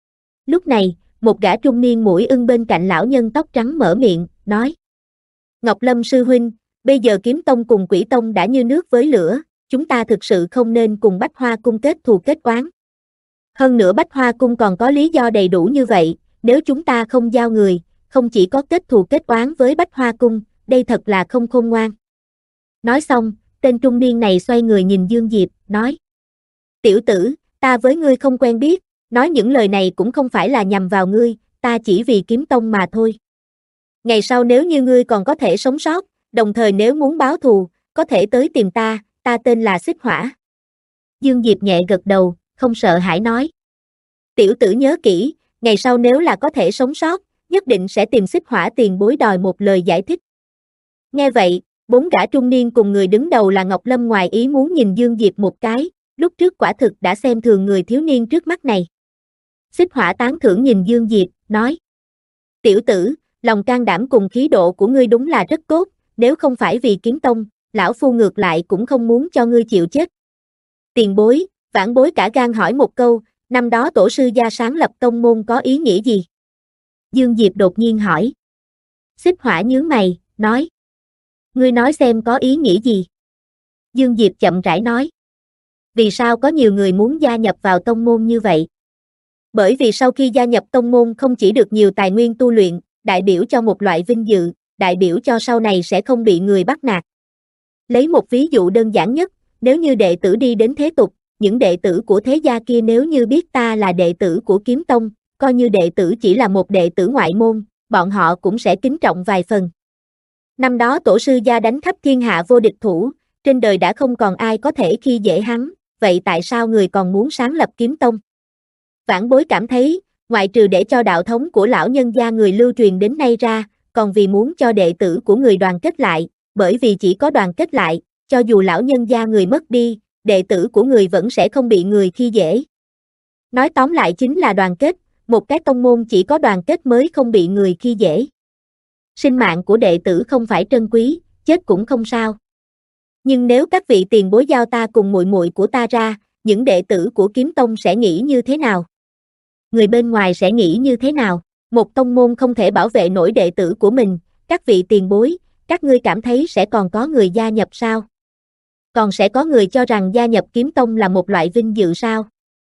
Lúc này, một gã trung niên mũi ưng bên cạnh lão nhân tóc trắng mở miệng, nói. Ngọc Lâm sư huynh, bây giờ Kiếm Tông cùng Quỷ Tông đã như nước với lửa, chúng ta thực sự không nên cùng Bách Hoa Cung kết thù kết oán. Hơn nữa Bách Hoa Cung còn có lý do đầy đủ như vậy, nếu chúng ta không giao người, không chỉ có kết thù kết oán với Bách Hoa Cung, đây thật là không khôn ngoan. Nói xong, tên trung niên này xoay người nhìn Dương Diệp, nói. Tiểu tử, ta với ngươi không quen biết, nói những lời này cũng không phải là nhằm vào ngươi, ta chỉ vì Kiếm Tông mà thôi. Ngày sau nếu như ngươi còn có thể sống sót, đồng thời nếu muốn báo thù, có thể tới tìm ta tên là Xích Hỏa. Dương Diệp nhẹ gật đầu, không sợ hãi nói. Tiểu tử nhớ kỹ, ngày sau nếu là có thể sống sót, nhất định sẽ tìm Xích Hỏa tiền bối đòi một lời giải thích. Nghe vậy, 4 gã trung niên cùng người đứng đầu là Ngọc Lâm ngoài ý muốn nhìn Dương Diệp một cái, lúc trước quả thực đã xem thường người thiếu niên trước mắt này. Xích Hỏa tán thưởng nhìn Dương Diệp, nói. Tiểu tử, lòng can đảm cùng khí độ của ngươi đúng là rất tốt, nếu không phải vì Kiếm Tông, lão phu ngược lại cũng không muốn cho ngươi chịu chết. Tiền bối, vãn bối cả gan hỏi một câu, năm đó tổ sư gia sáng lập tông môn có ý nghĩa gì? Dương Diệp đột nhiên hỏi. Xích Hỏa nhướng mày, nói. Ngươi nói xem có ý nghĩa gì? Dương Diệp chậm rãi nói. Vì sao có nhiều người muốn gia nhập vào tông môn như vậy? Bởi vì sau khi gia nhập tông môn không chỉ được nhiều tài nguyên tu luyện, đại biểu cho một loại vinh dự, đại biểu cho sau này sẽ không bị người bắt nạt. Lấy một ví dụ đơn giản nhất, nếu như đệ tử đi đến thế tục, những đệ tử của thế gia kia nếu như biết ta là đệ tử của Kiếm Tông, coi như đệ tử chỉ là một đệ tử ngoại môn, bọn họ cũng sẽ kính trọng vài phần. Năm đó tổ sư gia đánh khắp thiên hạ vô địch thủ, trên đời đã không còn ai có thể khi dễ hắn, vậy tại sao người còn muốn sáng lập Kiếm Tông? Vãn bối cảm thấy, ngoại trừ để cho đạo thống của lão nhân gia người lưu truyền đến nay ra, còn vì muốn cho đệ tử của người đoàn kết lại, bởi vì chỉ có đoàn kết lại, cho dù lão nhân gia người mất đi, đệ tử của người vẫn sẽ không bị người khi dễ. Nói tóm lại chính là đoàn kết, một cái tông môn chỉ có đoàn kết mới không bị người khi dễ. Sinh mạng của đệ tử không phải trân quý, chết cũng không sao. Nhưng nếu các vị tiền bối giao ta cùng muội muội của ta ra, những đệ tử của kiếm tông sẽ nghĩ như thế nào? Người bên ngoài sẽ nghĩ như thế nào? Một tông môn không thể bảo vệ nổi đệ tử của mình, các vị tiền bối, các ngươi cảm thấy sẽ còn có người gia nhập sao? Còn sẽ có người cho rằng gia nhập kiếm tông là một loại vinh dự sao?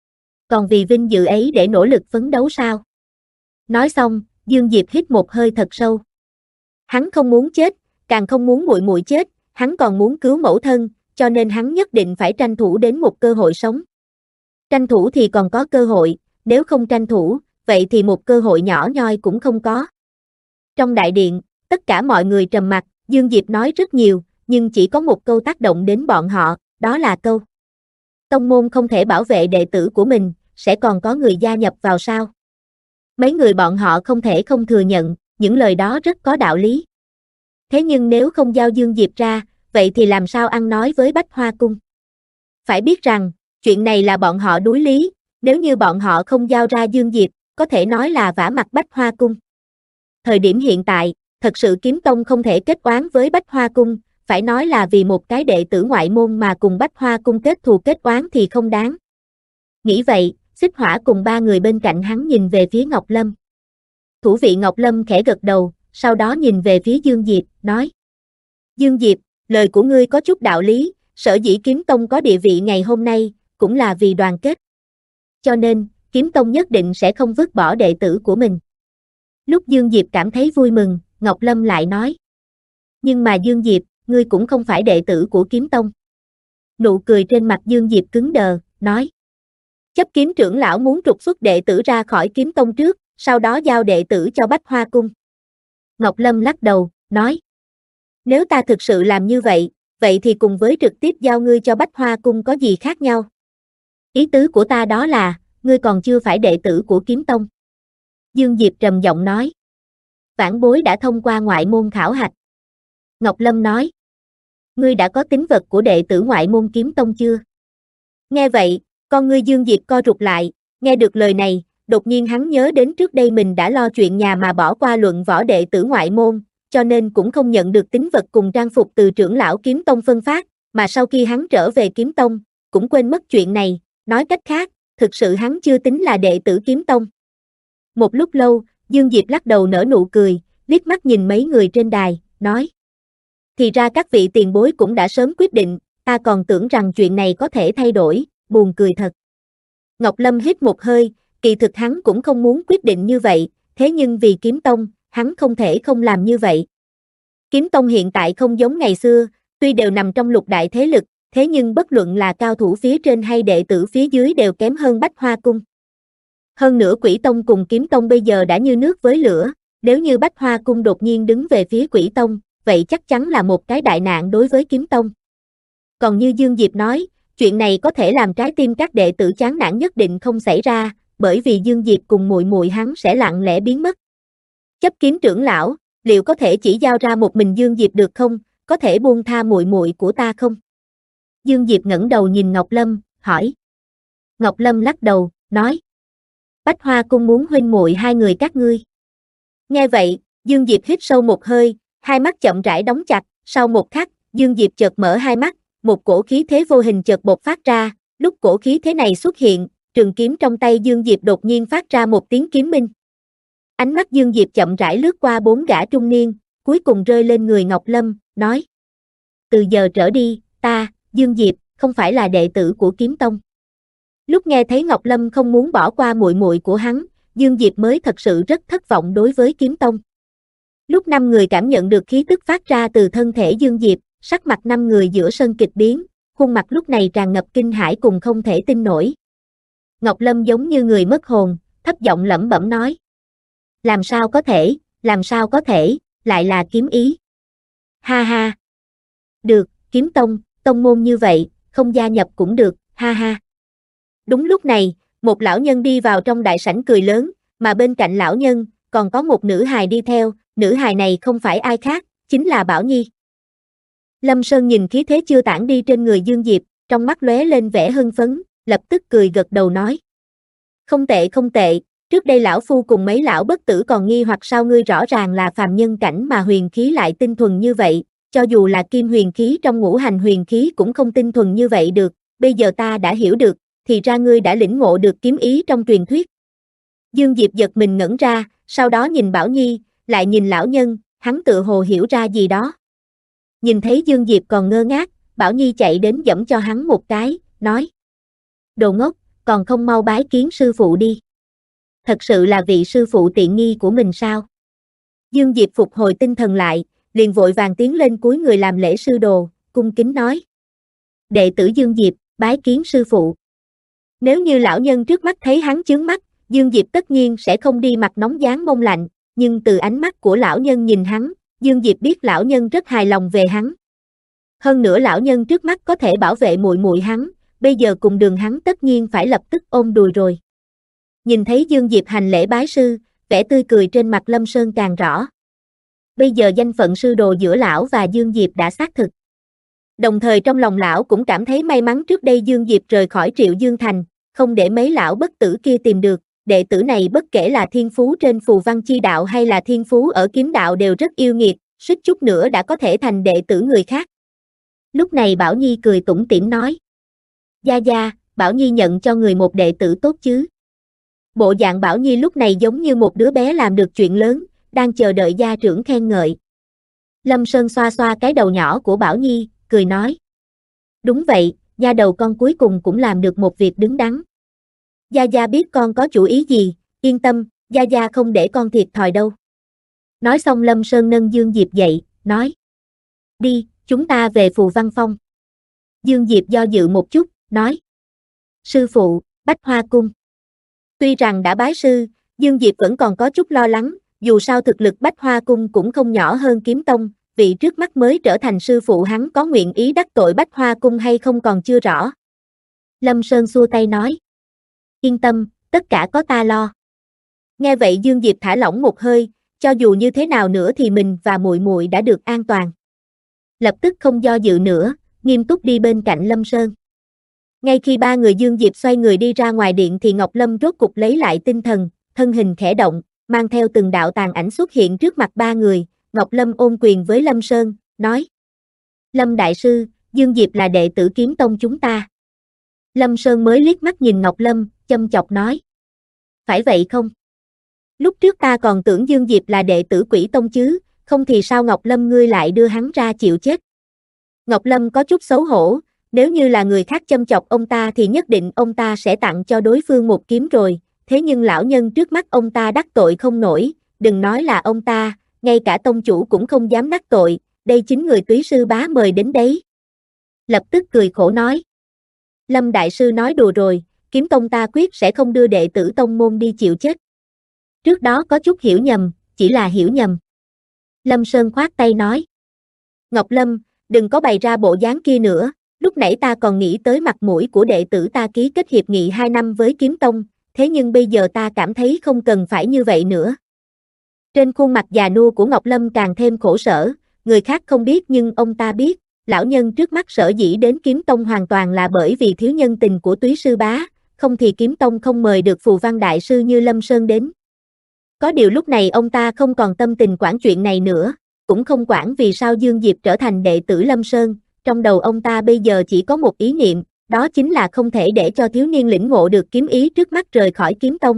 Còn vì vinh dự ấy để nỗ lực phấn đấu sao? Nói xong, Dương Diệp hít một hơi thật sâu. Hắn không muốn chết, càng không muốn muội muội chết, hắn còn muốn cứu mẫu thân, cho nên hắn nhất định phải tranh thủ đến một cơ hội sống. Tranh thủ thì còn có cơ hội, nếu không tranh thủ, vậy thì một cơ hội nhỏ nhoi cũng không có. Trong đại điện, tất cả mọi người trầm mặc, Dương Diệp nói rất nhiều, nhưng chỉ có một câu tác động đến bọn họ, đó là câu: tông môn không thể bảo vệ đệ tử của mình, sẽ còn có người gia nhập vào sao? Mấy người bọn họ không thể không thừa nhận, những lời đó rất có đạo lý. Thế nhưng nếu không giao Dương Diệp ra, vậy thì làm sao ăn nói với Bách Hoa Cung? Phải biết rằng, chuyện này là bọn họ đối lý, nếu như bọn họ không giao ra Dương Diệp, có thể nói là vả mặt Bách Hoa Cung. Thời điểm hiện tại, thật sự kiếm tông không thể kết oán với Bách Hoa Cung, phải nói là vì một cái đệ tử ngoại môn mà cùng Bách Hoa Cung kết thù kết oán thì không đáng. Nghĩ vậy, Xích Hỏa cùng ba người bên cạnh hắn nhìn về phía Ngọc Lâm. Thủ vị Ngọc Lâm khẽ gật đầu, sau đó nhìn về phía Dương Diệp, nói: Dương Diệp, lời của ngươi có chút đạo lý, sở dĩ kiếm tông có địa vị ngày hôm nay, cũng là vì đoàn kết. Cho nên, kiếm tông nhất định sẽ không vứt bỏ đệ tử của mình. Lúc Dương Diệp cảm thấy vui mừng, Ngọc Lâm lại nói: nhưng mà Dương Diệp, ngươi cũng không phải đệ tử của kiếm tông. Nụ cười trên mặt Dương Diệp cứng đờ, nói: chấp kiếm trưởng lão muốn trục xuất đệ tử ra khỏi kiếm tông trước, sau đó giao đệ tử cho Bách Hoa Cung. Ngọc Lâm lắc đầu, nói: nếu ta thực sự làm như vậy, vậy thì cùng với trực tiếp giao ngươi cho Bách Hoa Cung có gì khác nhau? Ý tứ của ta đó là, ngươi còn chưa phải đệ tử của kiếm tông. Dương Diệp trầm giọng nói: vãn bối đã thông qua ngoại môn khảo hạch. Ngọc Lâm nói: ngươi đã có tín vật của đệ tử ngoại môn kiếm tông chưa? Nghe vậy, con ngươi Dương Diệp co rụt lại, nghe được lời này, đột nhiên hắn nhớ đến trước đây mình đã lo chuyện nhà mà bỏ qua luận võ đệ tử ngoại môn, cho nên cũng không nhận được tín vật cùng trang phục từ trưởng lão kiếm tông phân phát, mà sau khi hắn trở về kiếm tông, cũng quên mất chuyện này, nói cách khác, thực sự hắn chưa tính là đệ tử kiếm tông. Một lúc lâu, Dương Diệp lắc đầu nở nụ cười, liếc mắt nhìn mấy người trên đài, nói: thì ra các vị tiền bối cũng đã sớm quyết định, ta còn tưởng rằng chuyện này có thể thay đổi, buồn cười thật. Ngọc Lâm hít một hơi, kỳ thực hắn cũng không muốn quyết định như vậy, thế nhưng vì kiếm tông, hắn không thể không làm như vậy. Kiếm tông hiện tại không giống ngày xưa, tuy đều nằm trong lục đại thế lực, thế nhưng bất luận là cao thủ phía trên hay đệ tử phía dưới đều kém hơn Bách Hoa Cung. Hơn nữa Quỷ Tông cùng Kiếm Tông bây giờ đã như nước với lửa, nếu như Bách Hoa Cung đột nhiên đứng về phía Quỷ Tông, vậy chắc chắn là một cái đại nạn đối với Kiếm Tông. Còn như Dương Diệp nói, chuyện này có thể làm trái tim các đệ tử chán nản nhất định không xảy ra, bởi vì Dương Diệp cùng muội muội hắn sẽ lặng lẽ biến mất. Chấp kiếm trưởng lão, liệu có thể chỉ giao ra một mình Dương Diệp được không, có thể buông tha muội muội của ta không? Dương Diệp ngẩng đầu nhìn Ngọc Lâm, hỏi. Ngọc Lâm lắc đầu, nói. Bách Hoa Cung muốn huynh muội hai người các ngươi. Nghe vậy, Dương Diệp hít sâu một hơi, hai mắt chậm rãi đóng chặt, sau một khắc, Dương Diệp chợt mở hai mắt, một cổ khí thế vô hình chợt bộc phát ra, lúc cổ khí thế này xuất hiện, trường kiếm trong tay Dương Diệp đột nhiên phát ra một tiếng kiếm minh. Ánh mắt Dương Diệp chậm rãi lướt qua bốn gã trung niên, cuối cùng rơi lên người Ngọc Lâm, nói. Từ giờ trở đi, ta, Dương Diệp, không phải là đệ tử của Kiếm Tông. Lúc nghe thấy Ngọc Lâm không muốn bỏ qua muội muội của hắn, Dương Diệp mới thật sự rất thất vọng đối với Kiếm Tông. Lúc 5 người cảm nhận được khí tức phát ra từ thân thể Dương Diệp, sắc mặt 5 người giữa sân kịch biến, khuôn mặt lúc này tràn ngập kinh hãi cùng không thể tin nổi. Ngọc Lâm giống như người mất hồn, thấp giọng lẩm bẩm nói. Làm sao có thể, lại là kiếm ý. Ha ha. Được, Kiếm Tông, tông môn như vậy, không gia nhập cũng được, ha ha. Đúng lúc này, một lão nhân đi vào trong đại sảnh cười lớn, mà bên cạnh lão nhân, còn có một nữ hài đi theo, nữ hài này không phải ai khác, chính là Bảo Nhi. Lâm Sơn nhìn khí thế chưa tản đi trên người Dương Diệp, trong mắt lóe lên vẻ hưng phấn, lập tức cười gật đầu nói. Không tệ, trước đây lão phu cùng mấy lão bất tử còn nghi hoặc sao ngươi rõ ràng là phàm nhân cảnh mà huyền khí lại tinh thuần như vậy, cho dù là kim huyền khí trong ngũ hành huyền khí cũng không tinh thuần như vậy được, bây giờ ta đã hiểu được, thì ra ngươi đã lĩnh ngộ được kiếm ý trong truyền thuyết. Dương Diệp giật mình ngẩn ra, sau đó nhìn Bảo Nhi, lại nhìn lão nhân, hắn tự hồ hiểu ra gì đó. Nhìn thấy Dương Diệp còn ngơ ngác, Bảo Nhi chạy đến giẫm cho hắn một cái, nói: Đồ ngốc, còn không mau bái kiến sư phụ đi. Thật sự là vị sư phụ tiện nghi của mình sao? Dương Diệp phục hồi tinh thần lại, liền vội vàng tiến lên cúi người làm lễ sư đồ, cung kính nói: Đệ tử Dương Diệp, bái kiến sư phụ. Nếu như lão nhân trước mắt thấy hắn chướng mắt, Dương Diệp tất nhiên sẽ không đi mặt nóng dán mông lạnh, nhưng từ ánh mắt của lão nhân nhìn hắn, Dương Diệp biết lão nhân rất hài lòng về hắn. Hơn nữa lão nhân trước mắt có thể bảo vệ muội muội hắn, bây giờ cùng đường hắn tất nhiên phải lập tức ôm đùi rồi. Nhìn thấy Dương Diệp hành lễ bái sư, vẻ tươi cười trên mặt Lâm Sơn càng rõ. Bây giờ danh phận sư đồ giữa lão và Dương Diệp đã xác thực. Đồng thời trong lòng lão cũng cảm thấy may mắn trước đây Dương Diệp rời khỏi Triệu Dương Thành, không để mấy lão bất tử kia tìm được. Đệ tử này bất kể là thiên phú trên phù văn chi đạo hay là thiên phú ở kiếm đạo đều rất yêu nghiệt, suýt chút nữa đã có thể thành đệ tử người khác. Lúc này Bảo Nhi cười tủm tỉm nói: Gia Gia, Bảo Nhi nhận cho người một đệ tử tốt chứ. Bộ dạng Bảo Nhi lúc này giống như một đứa bé làm được chuyện lớn, đang chờ đợi gia trưởng khen ngợi. Lâm Sơn xoa xoa cái đầu nhỏ của Bảo Nhi, cười nói: Đúng vậy, nha đầu con cuối cùng cũng làm được một việc đứng đắn. Gia Gia biết con có chủ ý gì, yên tâm, Gia Gia không để con thiệt thòi đâu. Nói xong Lâm Sơn nâng Dương Diệp dậy, nói: Đi, chúng ta về Phù Văn Phong. Dương Diệp do dự một chút, nói: Sư phụ, Bách Hoa Cung. Tuy rằng đã bái sư, Dương Diệp vẫn còn có chút lo lắng, dù sao thực lực Bách Hoa Cung cũng không nhỏ hơn Kiếm Tông, vị trước mắt mới trở thành sư phụ hắn có nguyện ý đắc tội Bách Hoa Cung hay không còn chưa rõ. Lâm Sơn xua tay nói: Yên tâm, tất cả có ta lo. Nghe vậy Dương Diệp thả lỏng một hơi, cho dù như thế nào nữa thì mình và muội muội đã được an toàn. Lập tức không do dự nữa, nghiêm túc đi bên cạnh Lâm Sơn. Ngay khi ba người Dương Diệp xoay người đi ra ngoài điện thì Ngọc Lâm rốt cục lấy lại tinh thần, thân hình khẽ động, mang theo từng đạo tàn ảnh xuất hiện trước mặt ba người. Ngọc Lâm ôm quyền với Lâm Sơn, nói: Lâm Đại Sư, Dương Diệp là đệ tử Kiếm Tông chúng ta. Lâm Sơn mới liếc mắt nhìn Ngọc Lâm, châm chọc nói: Phải vậy không? Lúc trước ta còn tưởng Dương Diệp là đệ tử Quỷ Tông chứ, không thì sao Ngọc Lâm ngươi lại đưa hắn ra chịu chết? Ngọc Lâm có chút xấu hổ, nếu như là người khác châm chọc ông ta thì nhất định ông ta sẽ tặng cho đối phương một kiếm rồi, thế nhưng lão nhân trước mắt ông ta đắc tội không nổi, đừng nói là ông ta, ngay cả tông chủ cũng không dám đắc tội, đây chính người Túy Sư Bá mời đến đấy. Lập tức cười khổ nói: Lâm Đại Sư nói đùa rồi, Kiếm Tông ta quyết sẽ không đưa đệ tử tông môn đi chịu chết. Trước đó có chút hiểu nhầm, chỉ là hiểu nhầm. Lâm Sơn khoát tay nói: Ngọc Lâm, đừng có bày ra bộ dáng kia nữa, lúc nãy ta còn nghĩ tới mặt mũi của đệ tử ta ký kết hiệp nghị 2 năm với Kiếm Tông, thế nhưng bây giờ ta cảm thấy không cần phải như vậy nữa. Trên khuôn mặt già nua của Ngọc Lâm càng thêm khổ sở, người khác không biết nhưng ông ta biết, lão nhân trước mắt sở dĩ đến Kiếm Tông hoàn toàn là bởi vì thiếu nhân tình của Túy Sư Bá, không thì Kiếm Tông không mời được phù văn đại sư như Lâm Sơn đến. Có điều lúc này ông ta không còn tâm tình quản chuyện này nữa, cũng không quản vì sao Dương Diệp trở thành đệ tử Lâm Sơn, trong đầu ông ta bây giờ chỉ có một ý niệm, đó chính là không thể để cho thiếu niên lĩnh ngộ được kiếm ý trước mắt rời khỏi Kiếm Tông.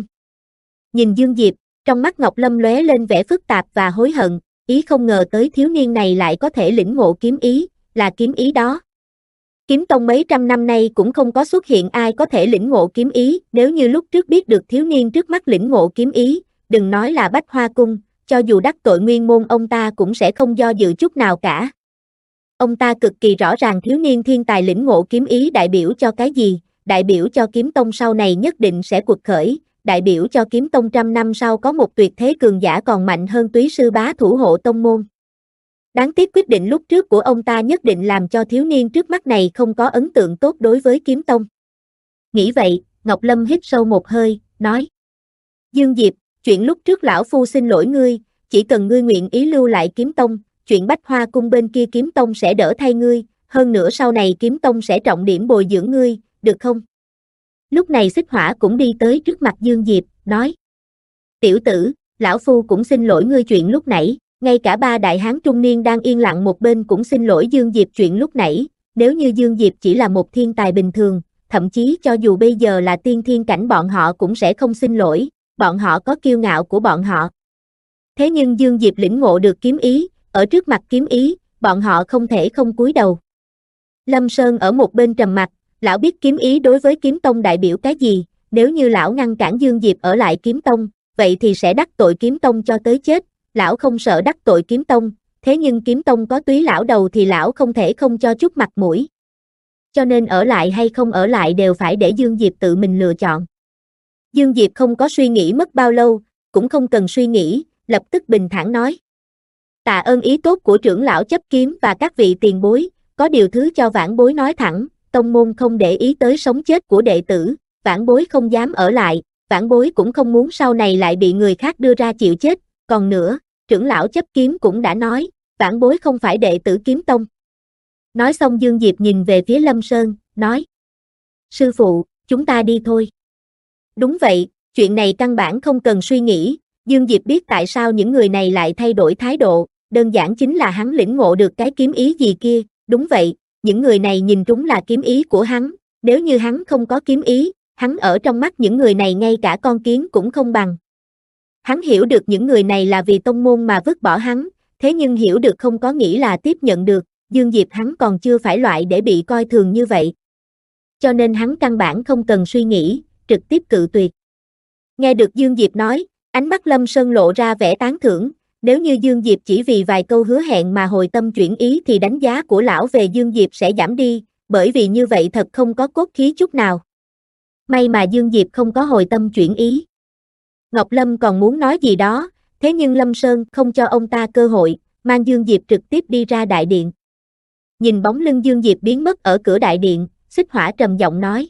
Nhìn Dương Diệp, trong mắt Ngọc Lâm lóe lên vẻ phức tạp và hối hận, ý không ngờ tới thiếu niên này lại có thể lĩnh ngộ kiếm ý, là kiếm ý đó. Kiếm Tông mấy trăm năm nay cũng không có xuất hiện ai có thể lĩnh ngộ kiếm ý, nếu như lúc trước biết được thiếu niên trước mắt lĩnh ngộ kiếm ý, đừng nói là Bách Hoa Cung, cho dù đắc tội nguyên môn ông ta cũng sẽ không do dự chút nào cả. Ông ta cực kỳ rõ ràng thiếu niên thiên tài lĩnh ngộ kiếm ý đại biểu cho cái gì, đại biểu cho Kiếm Tông sau này nhất định sẽ quật khởi, đại biểu cho Kiếm Tông trăm năm sau có một tuyệt thế cường giả còn mạnh hơn Túy Sư Bá thủ hộ tông môn. Đáng tiếc quyết định lúc trước của ông ta nhất định làm cho thiếu niên trước mắt này không có ấn tượng tốt đối với Kiếm Tông. Nghĩ vậy, Ngọc Lâm hít sâu một hơi, nói: Dương Diệp, chuyện lúc trước lão phu xin lỗi ngươi, chỉ cần ngươi nguyện ý lưu lại Kiếm Tông, chuyện Bách Hoa Cung bên kia Kiếm Tông sẽ đỡ thay ngươi, hơn nữa sau này Kiếm Tông sẽ trọng điểm bồi dưỡng ngươi, được không? Lúc này Xích Hỏa cũng đi tới trước mặt Dương Diệp, nói: Tiểu tử, lão phu cũng xin lỗi ngươi chuyện lúc nãy, ngay cả ba đại hán trung niên đang yên lặng một bên cũng xin lỗi Dương Diệp chuyện lúc nãy, nếu như Dương Diệp chỉ là một thiên tài bình thường, thậm chí cho dù bây giờ là tiên thiên cảnh bọn họ cũng sẽ không xin lỗi, bọn họ có kiêu ngạo của bọn họ. Thế nhưng Dương Diệp lĩnh ngộ được kiếm ý, ở trước mặt kiếm ý, bọn họ không thể không cúi đầu. Lâm Sơn ở một bên trầm mặc, lão biết kiếm ý đối với kiếm tông đại biểu cái gì, nếu như lão ngăn cản Dương Diệp ở lại kiếm tông, vậy thì sẽ đắc tội kiếm tông cho tới chết, lão không sợ đắc tội kiếm tông, thế nhưng kiếm tông có Túy lão đầu thì lão không thể không cho chút mặt mũi. Cho nên ở lại hay không ở lại đều phải để Dương Diệp tự mình lựa chọn. Dương Diệp không có suy nghĩ mất bao lâu, cũng không cần suy nghĩ, lập tức bình thản nói. Tạ ơn ý tốt của trưởng lão chấp kiếm và các vị tiền bối, có điều thứ cho vãn bối nói thẳng, tông môn không để ý tới sống chết của đệ tử, vãn bối không dám ở lại, vãn bối cũng không muốn sau này lại bị người khác đưa ra chịu chết, còn nữa, trưởng lão chấp kiếm cũng đã nói, vãn bối không phải đệ tử kiếm tông. Nói xong Dương Diệp nhìn về phía Lâm Sơn, nói. Sư phụ, chúng ta đi thôi. Đúng vậy, chuyện này căn bản không cần suy nghĩ, Dương Diệp biết tại sao những người này lại thay đổi thái độ, đơn giản chính là hắn lĩnh ngộ được cái kiếm ý gì kia, đúng vậy, những người này nhìn trúng là kiếm ý của hắn, nếu như hắn không có kiếm ý, hắn ở trong mắt những người này ngay cả con kiến cũng không bằng. Hắn hiểu được những người này là vì tông môn mà vứt bỏ hắn, thế nhưng hiểu được không có nghĩa là tiếp nhận được, Dương Diệp hắn còn chưa phải loại để bị coi thường như vậy. Cho nên hắn căn bản không cần suy nghĩ, trực tiếp cự tuyệt. Nghe được Dương Diệp nói, ánh mắt Lâm Sơn lộ ra vẻ tán thưởng, nếu như Dương Diệp chỉ vì vài câu hứa hẹn mà hồi tâm chuyển ý thì đánh giá của lão về Dương Diệp sẽ giảm đi, bởi vì như vậy thật không có cốt khí chút nào. May mà Dương Diệp không có hồi tâm chuyển ý. Ngọc Lâm còn muốn nói gì đó, thế nhưng Lâm Sơn không cho ông ta cơ hội, mang Dương Diệp trực tiếp đi ra đại điện. Nhìn bóng lưng Dương Diệp biến mất ở cửa đại điện, Xích Hỏa trầm giọng nói.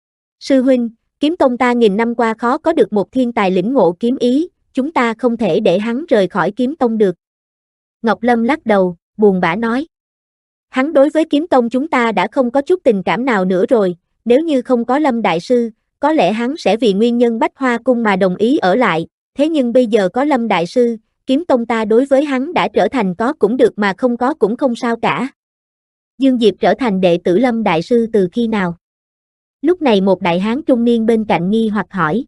Sư huynh, kiếm tông ta nghìn năm qua khó có được một thiên tài lĩnh ngộ kiếm ý, chúng ta không thể để hắn rời khỏi kiếm tông được. Ngọc Lâm lắc đầu, buồn bã nói. Hắn đối với kiếm tông chúng ta đã không có chút tình cảm nào nữa rồi, nếu như không có Lâm Đại Sư, có lẽ hắn sẽ vì nguyên nhân Bách Hoa Cung mà đồng ý ở lại, thế nhưng bây giờ có Lâm Đại Sư, kiếm tông ta đối với hắn đã trở thành có cũng được mà không có cũng không sao cả. Dương Diệp trở thành đệ tử Lâm Đại Sư từ khi nào? Lúc này một đại hán trung niên bên cạnh nghi hoặc hỏi.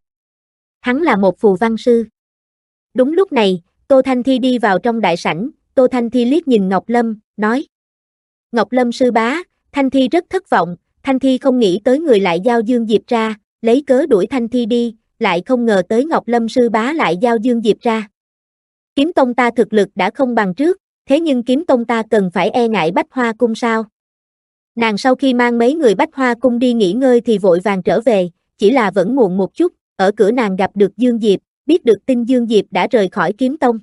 Hắn là một phù văn sư. Đúng lúc này, Tô Thanh Thi đi vào trong đại sảnh, Tô Thanh Thi liếc nhìn Ngọc Lâm, nói. Ngọc Lâm sư bá, Thanh Thi rất thất vọng, Thanh Thi không nghĩ tới người lại giao Dương Diệp ra, lấy cớ đuổi Thanh Thi đi, lại không ngờ tới Ngọc Lâm sư bá lại giao Dương Diệp ra. Kiếm tông ta thực lực đã không bằng trước, thế nhưng kiếm tông ta cần phải e ngại Bách Hoa Cung sao? Nàng sau khi mang mấy người Bách Hoa Cung đi nghỉ ngơi thì vội vàng trở về, chỉ là vẫn muộn một chút, ở cửa nàng gặp được Dương Diệp, biết được tin Dương Diệp đã rời khỏi kiếm tông.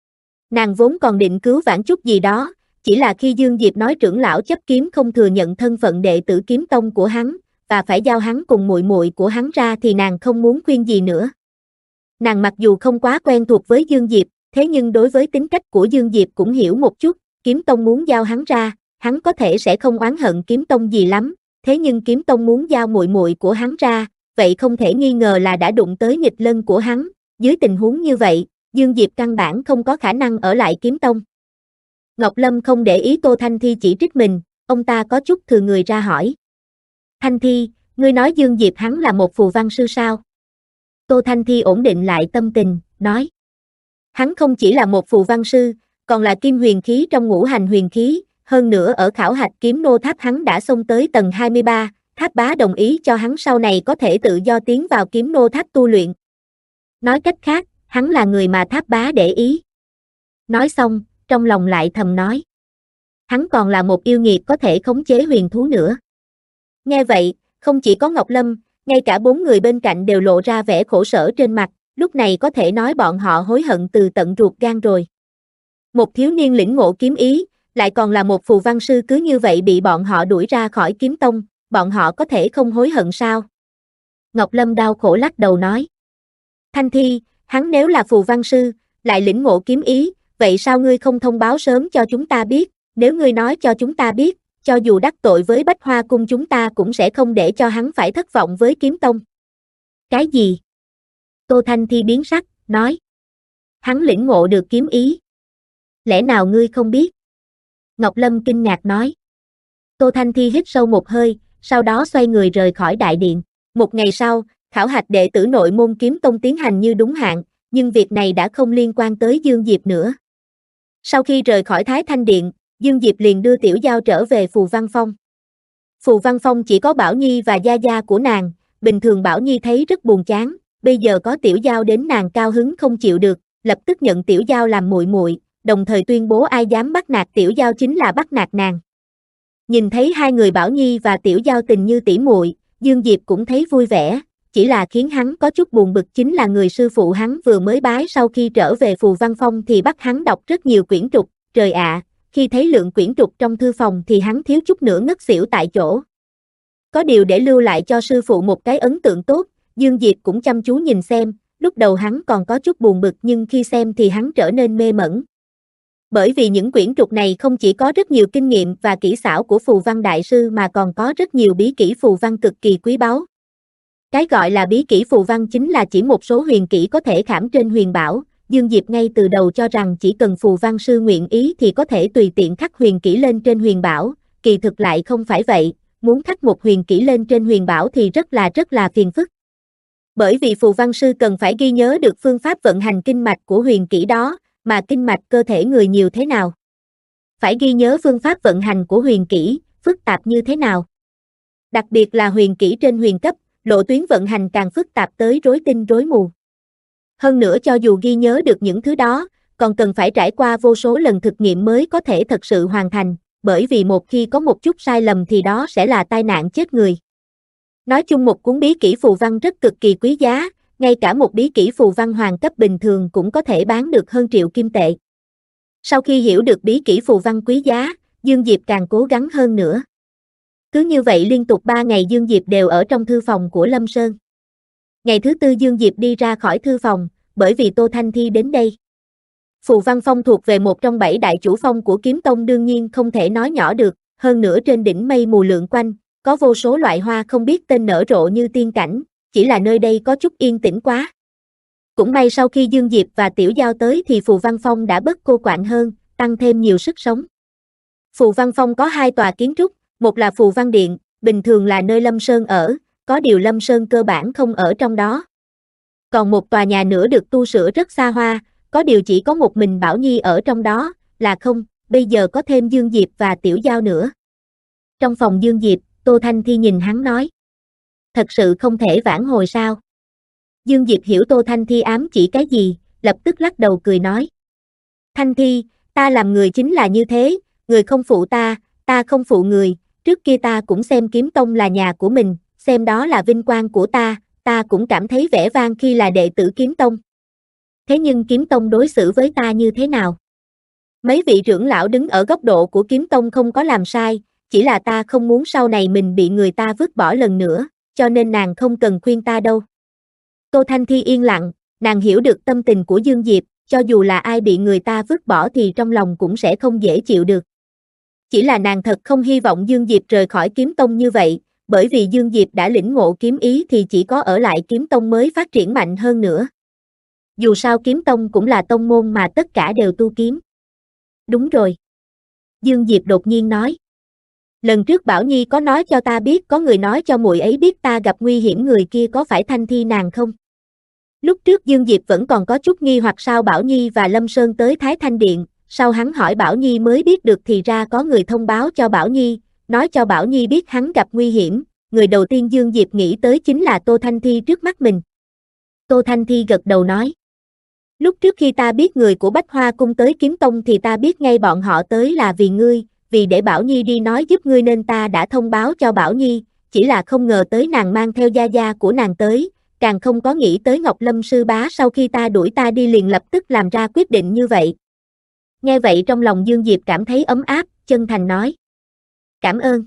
Nàng vốn còn định cứu vãn chút gì đó, chỉ là khi Dương Diệp nói trưởng lão chấp kiếm không thừa nhận thân phận đệ tử kiếm tông của hắn, và phải giao hắn cùng muội muội của hắn ra thì nàng không muốn khuyên gì nữa. Nàng mặc dù không quá quen thuộc với Dương Diệp, thế nhưng đối với tính cách của Dương Diệp cũng hiểu một chút, kiếm tông muốn giao hắn ra, hắn có thể sẽ không oán hận kiếm tông gì lắm, thế nhưng kiếm tông muốn giao muội muội của hắn ra, vậy không thể nghi ngờ là đã đụng tới nghịch lân của hắn, dưới tình huống như vậy, Dương Diệp căn bản không có khả năng ở lại kiếm tông. Ngọc Lâm không để ý Tô Thanh Thi chỉ trích mình, ông ta có chút thừa người ra hỏi. Thanh Thi, ngươi nói Dương Diệp hắn là một phù văn sư sao? Tô Thanh Thi ổn định lại tâm tình, nói. Hắn không chỉ là một phù văn sư, còn là kim huyền khí trong ngũ hành huyền khí, hơn nữa ở khảo hạch kiếm nô tháp hắn đã xông tới tầng 23, tháp bá đồng ý cho hắn sau này có thể tự do tiến vào kiếm nô tháp tu luyện. Nói cách khác, hắn là người mà tháp bá để ý. Nói xong, trong lòng lại thầm nói. Hắn còn là một yêu nghiệt có thể khống chế huyền thú nữa. Nghe vậy, không chỉ có Ngọc Lâm, ngay cả 4 người bên cạnh đều lộ ra vẻ khổ sở trên mặt, lúc này có thể nói bọn họ hối hận từ tận ruột gan rồi. Một thiếu niên lĩnh ngộ kiếm ý, lại còn là một phù văn sư cứ như vậy bị bọn họ đuổi ra khỏi kiếm tông, bọn họ có thể không hối hận sao? Ngọc Lâm đau khổ lắc đầu nói. Thanh Thi, hắn nếu là phù văn sư, lại lĩnh ngộ kiếm ý, vậy sao ngươi không thông báo sớm cho chúng ta biết, nếu ngươi nói cho chúng ta biết, cho dù đắc tội với Bách Hoa Cung chúng ta cũng sẽ không để cho hắn phải thất vọng với kiếm tông. Cái gì? Tô Thanh Thi biến sắc, nói. Hắn lĩnh ngộ được kiếm ý. Lẽ nào ngươi không biết? Ngọc Lâm kinh ngạc nói. Tô Thanh Thi hít sâu một hơi, sau đó xoay người rời khỏi đại điện. Một ngày sau, khảo hạch đệ tử nội môn kiếm tông tiến hành như đúng hạn, nhưng việc này đã không liên quan tới Dương Diệp nữa. Sau khi rời khỏi Thái Thanh Điện, Dương Diệp liền đưa Tiểu Giao trở về Phù Văn Phong. Phù Văn Phong chỉ có Bảo Nhi và gia gia của nàng, bình thường Bảo Nhi thấy rất buồn chán, bây giờ có Tiểu Giao đến nàng cao hứng không chịu được, lập tức nhận Tiểu Giao làm muội muội, đồng thời tuyên bố ai dám bắt nạt Tiểu Giao chính là bắt nạt nàng. Nhìn thấy hai người Bảo Nhi và Tiểu Giao tình như tỷ muội, Dương Diệp cũng thấy vui vẻ, chỉ là khiến hắn có chút buồn bực chính là người sư phụ hắn vừa mới bái sau khi trở về Phù Văn Phong thì bắt hắn đọc rất nhiều quyển trục, trời ạ, khi thấy lượng quyển trục trong thư phòng thì hắn thiếu chút nữa ngất xỉu tại chỗ. Có điều để lưu lại cho sư phụ một cái ấn tượng tốt, Dương Diệp cũng chăm chú nhìn xem, lúc đầu hắn còn có chút buồn bực nhưng khi xem thì hắn trở nên mê mẩn. Bởi vì những quyển trục này không chỉ có rất nhiều kinh nghiệm và kỹ xảo của Phù Văn Đại Sư mà còn có rất nhiều bí kỹ Phù Văn cực kỳ quý báu. Cái gọi là bí kỹ Phù Văn chính là chỉ một số huyền kỹ có thể khảm trên huyền bảo, Dương Diệp ngay từ đầu cho rằng chỉ cần Phù Văn Sư nguyện ý thì có thể tùy tiện khắc huyền kỹ lên trên huyền bảo, kỳ thực lại không phải vậy, muốn khắc một huyền kỹ lên trên huyền bảo thì rất là phiền phức. Bởi vì Phù Văn Sư cần phải ghi nhớ được phương pháp vận hành kinh mạch của huyền kỹ đó, mà kinh mạch cơ thể người nhiều thế nào. Phải ghi nhớ phương pháp vận hành của huyền kỹ, phức tạp như thế nào. Đặc biệt là huyền kỹ trên huyền cấp, lộ tuyến vận hành càng phức tạp tới rối tinh rối mù. Hơn nữa cho dù ghi nhớ được những thứ đó, còn cần phải trải qua vô số lần thực nghiệm mới có thể thật sự hoàn thành, bởi vì một khi có một chút sai lầm thì đó sẽ là tai nạn chết người. Nói chung một cuốn bí kỹ Phù Văn rất cực kỳ quý giá, ngay cả một bí kỹ Phù Văn hoàng cấp bình thường cũng có thể bán được hơn triệu kim tệ. Sau khi hiểu được bí kỹ Phù Văn quý giá, Dương Diệp càng cố gắng hơn nữa. Cứ như vậy liên tục 3 ngày Dương Diệp đều ở trong thư phòng của Lâm Sơn. Ngày thứ tư Dương Diệp đi ra khỏi thư phòng, bởi vì Tô Thanh Thi đến đây. Phù Văn Phong thuộc về một trong 7 đại chủ phong của Kiếm Tông đương nhiên không thể nói nhỏ được, hơn nữa trên đỉnh mây mù lượn quanh, có vô số loại hoa không biết tên nở rộ như tiên cảnh, chỉ là nơi đây có chút yên tĩnh quá. Cũng may sau khi Dương Diệp và Tiểu Giao tới thì Phù Văn Phong đã bớt cô quạnh hơn, tăng thêm nhiều sức sống. Phù Văn Phong có 2 tòa kiến trúc, một là Phù Văn Điện, bình thường là nơi Lâm Sơn ở, có điều Lâm Sơn cơ bản không ở trong đó. Còn một tòa nhà nữa được tu sửa rất xa hoa, có điều chỉ có một mình Bảo Nhi ở trong đó, là không, bây giờ có thêm Dương Diệp và Tiểu Giao nữa. Trong phòng Dương Diệp, Tô Thanh Thi nhìn hắn nói. Thật sự không thể vãn hồi sao? Dương Diệp hiểu Tô Thanh Thi ám chỉ cái gì, lập tức lắc đầu cười nói. Thanh Thi, ta làm người chính là như thế, người không phụ ta không phụ người, trước kia ta cũng xem Kiếm Tông là nhà của mình, xem đó là vinh quang của ta cũng cảm thấy vẻ vang khi là đệ tử Kiếm Tông. Thế nhưng Kiếm Tông đối xử với ta như thế nào? Mấy vị trưởng lão đứng ở góc độ của Kiếm Tông không có làm sai, chỉ là ta không muốn sau này mình bị người ta vứt bỏ lần nữa, cho nên nàng không cần khuyên ta đâu. Tô Thanh Thi yên lặng, nàng hiểu được tâm tình của Dương Diệp, cho dù là ai bị người ta vứt bỏ thì trong lòng cũng sẽ không dễ chịu được. Chỉ là nàng thật không hy vọng Dương Diệp rời khỏi Kiếm Tông như vậy, bởi vì Dương Diệp đã lĩnh ngộ kiếm ý thì chỉ có ở lại Kiếm Tông mới phát triển mạnh hơn nữa. Dù sao Kiếm Tông cũng là tông môn mà tất cả đều tu kiếm. Đúng rồi. Dương Diệp đột nhiên nói. Lần trước Bảo Nhi có nói cho ta biết có người nói cho muội ấy biết ta gặp nguy hiểm, người kia có phải Thanh Thi nàng không? Lúc trước Dương Diệp vẫn còn có chút nghi hoặc sao Bảo Nhi và Lâm Sơn tới Thái Thanh Điện, sau hắn hỏi Bảo Nhi mới biết được thì ra có người thông báo cho Bảo Nhi, nói cho Bảo Nhi biết hắn gặp nguy hiểm, người đầu tiên Dương Diệp nghĩ tới chính là Tô Thanh Thi trước mắt mình. Tô Thanh Thi gật đầu nói. Lúc trước khi ta biết người của Bách Hoa Cung tới Kiếm Tông thì ta biết ngay bọn họ tới là vì ngươi, vì để Bảo Nhi đi nói giúp ngươi nên ta đã thông báo cho Bảo Nhi, chỉ là không ngờ tới nàng mang theo gia gia của nàng tới, càng không có nghĩ tới Ngọc Lâm sư bá sau khi ta đuổi ta đi liền lập tức làm ra quyết định như vậy. Nghe vậy trong lòng Dương Diệp cảm thấy ấm áp, chân thành nói. Cảm ơn.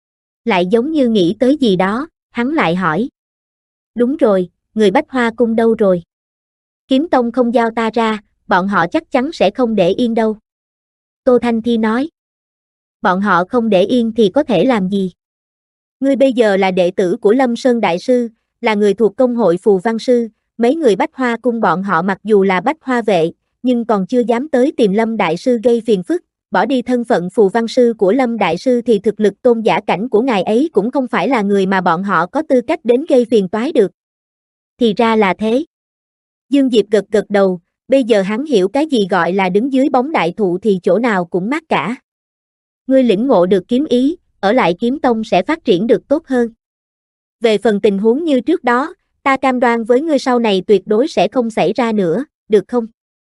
Lại giống như nghĩ tới gì đó, hắn lại hỏi. Đúng rồi, người Bách Hoa Cung đâu rồi? Kiếm Tông không giao ta ra, bọn họ chắc chắn sẽ không để yên đâu. Tô Thanh Thi nói. Bọn họ không để yên thì có thể làm gì? Ngươi bây giờ là đệ tử của Lâm Sơn Đại Sư, là người thuộc công hội Phù Văn Sư, mấy người Bách Hoa Cung bọn họ mặc dù là Bách Hoa vệ, nhưng còn chưa dám tới tìm Lâm Đại Sư gây phiền phức, bỏ đi thân phận phù văn sư của Lâm Đại Sư thì thực lực tôn giả cảnh của ngài ấy cũng không phải là người mà bọn họ có tư cách đến gây phiền toái được. Thì ra là thế. Dương Diệp gật gật đầu, bây giờ hắn hiểu cái gì gọi là đứng dưới bóng đại thụ thì chỗ nào cũng mát cả. Ngươi lĩnh ngộ được kiếm ý, ở lại kiếm tông sẽ phát triển được tốt hơn. Về phần tình huống như trước đó, ta cam đoan với ngươi sau này tuyệt đối sẽ không xảy ra nữa, được không?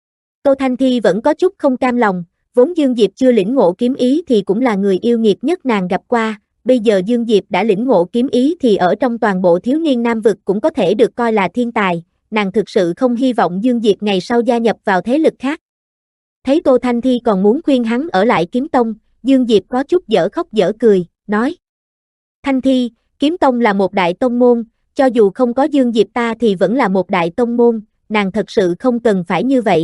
Tô Thanh Thi vẫn có chút không cam lòng, vốn Dương Diệp chưa lĩnh ngộ kiếm ý thì cũng là người yêu nghiệt nhất nàng gặp qua, bây giờ Dương Diệp đã lĩnh ngộ kiếm ý thì ở trong toàn bộ thiếu niên nam vực cũng có thể được coi là thiên tài, nàng thực sự không hy vọng Dương Diệp ngày sau gia nhập vào thế lực khác. Thấy Tô Thanh Thi còn muốn khuyên hắn ở lại kiếm tông, Dương Diệp có chút dở khóc dở cười, nói: Thanh Thi, kiếm tông là một đại tông môn, cho dù không có Dương Diệp ta thì vẫn là một đại tông môn, nàng thật sự không cần phải như vậy.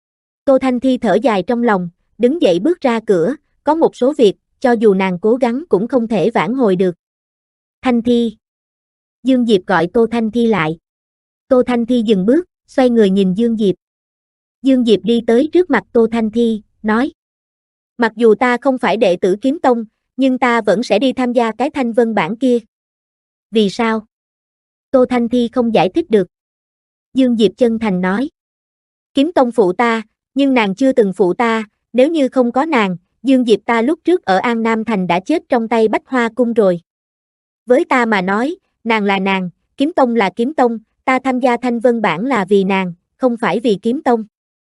Tô Thanh Thi thở dài trong lòng, đứng dậy bước ra cửa, có một số việc, cho dù nàng cố gắng cũng không thể vãn hồi được. Thanh Thi. Dương Diệp gọi Tô Thanh Thi lại. Tô Thanh Thi dừng bước, xoay người nhìn Dương Diệp. Dương Diệp đi tới trước mặt Tô Thanh Thi, nói: Mặc dù ta không phải đệ tử kiếm tông, nhưng ta vẫn sẽ đi tham gia cái thanh vân bảng kia. Vì sao? Tô Thanh Thi không giải thích được. Dương Diệp chân thành nói: Kiếm tông phụ ta, nhưng nàng chưa từng phụ ta, nếu như không có nàng, Dương Diệp ta lúc trước ở An Nam Thành đã chết trong tay Bách Hoa Cung rồi. Với ta mà nói, nàng là nàng, kiếm tông là kiếm tông, ta tham gia thanh vân bảng là vì nàng, không phải vì kiếm tông.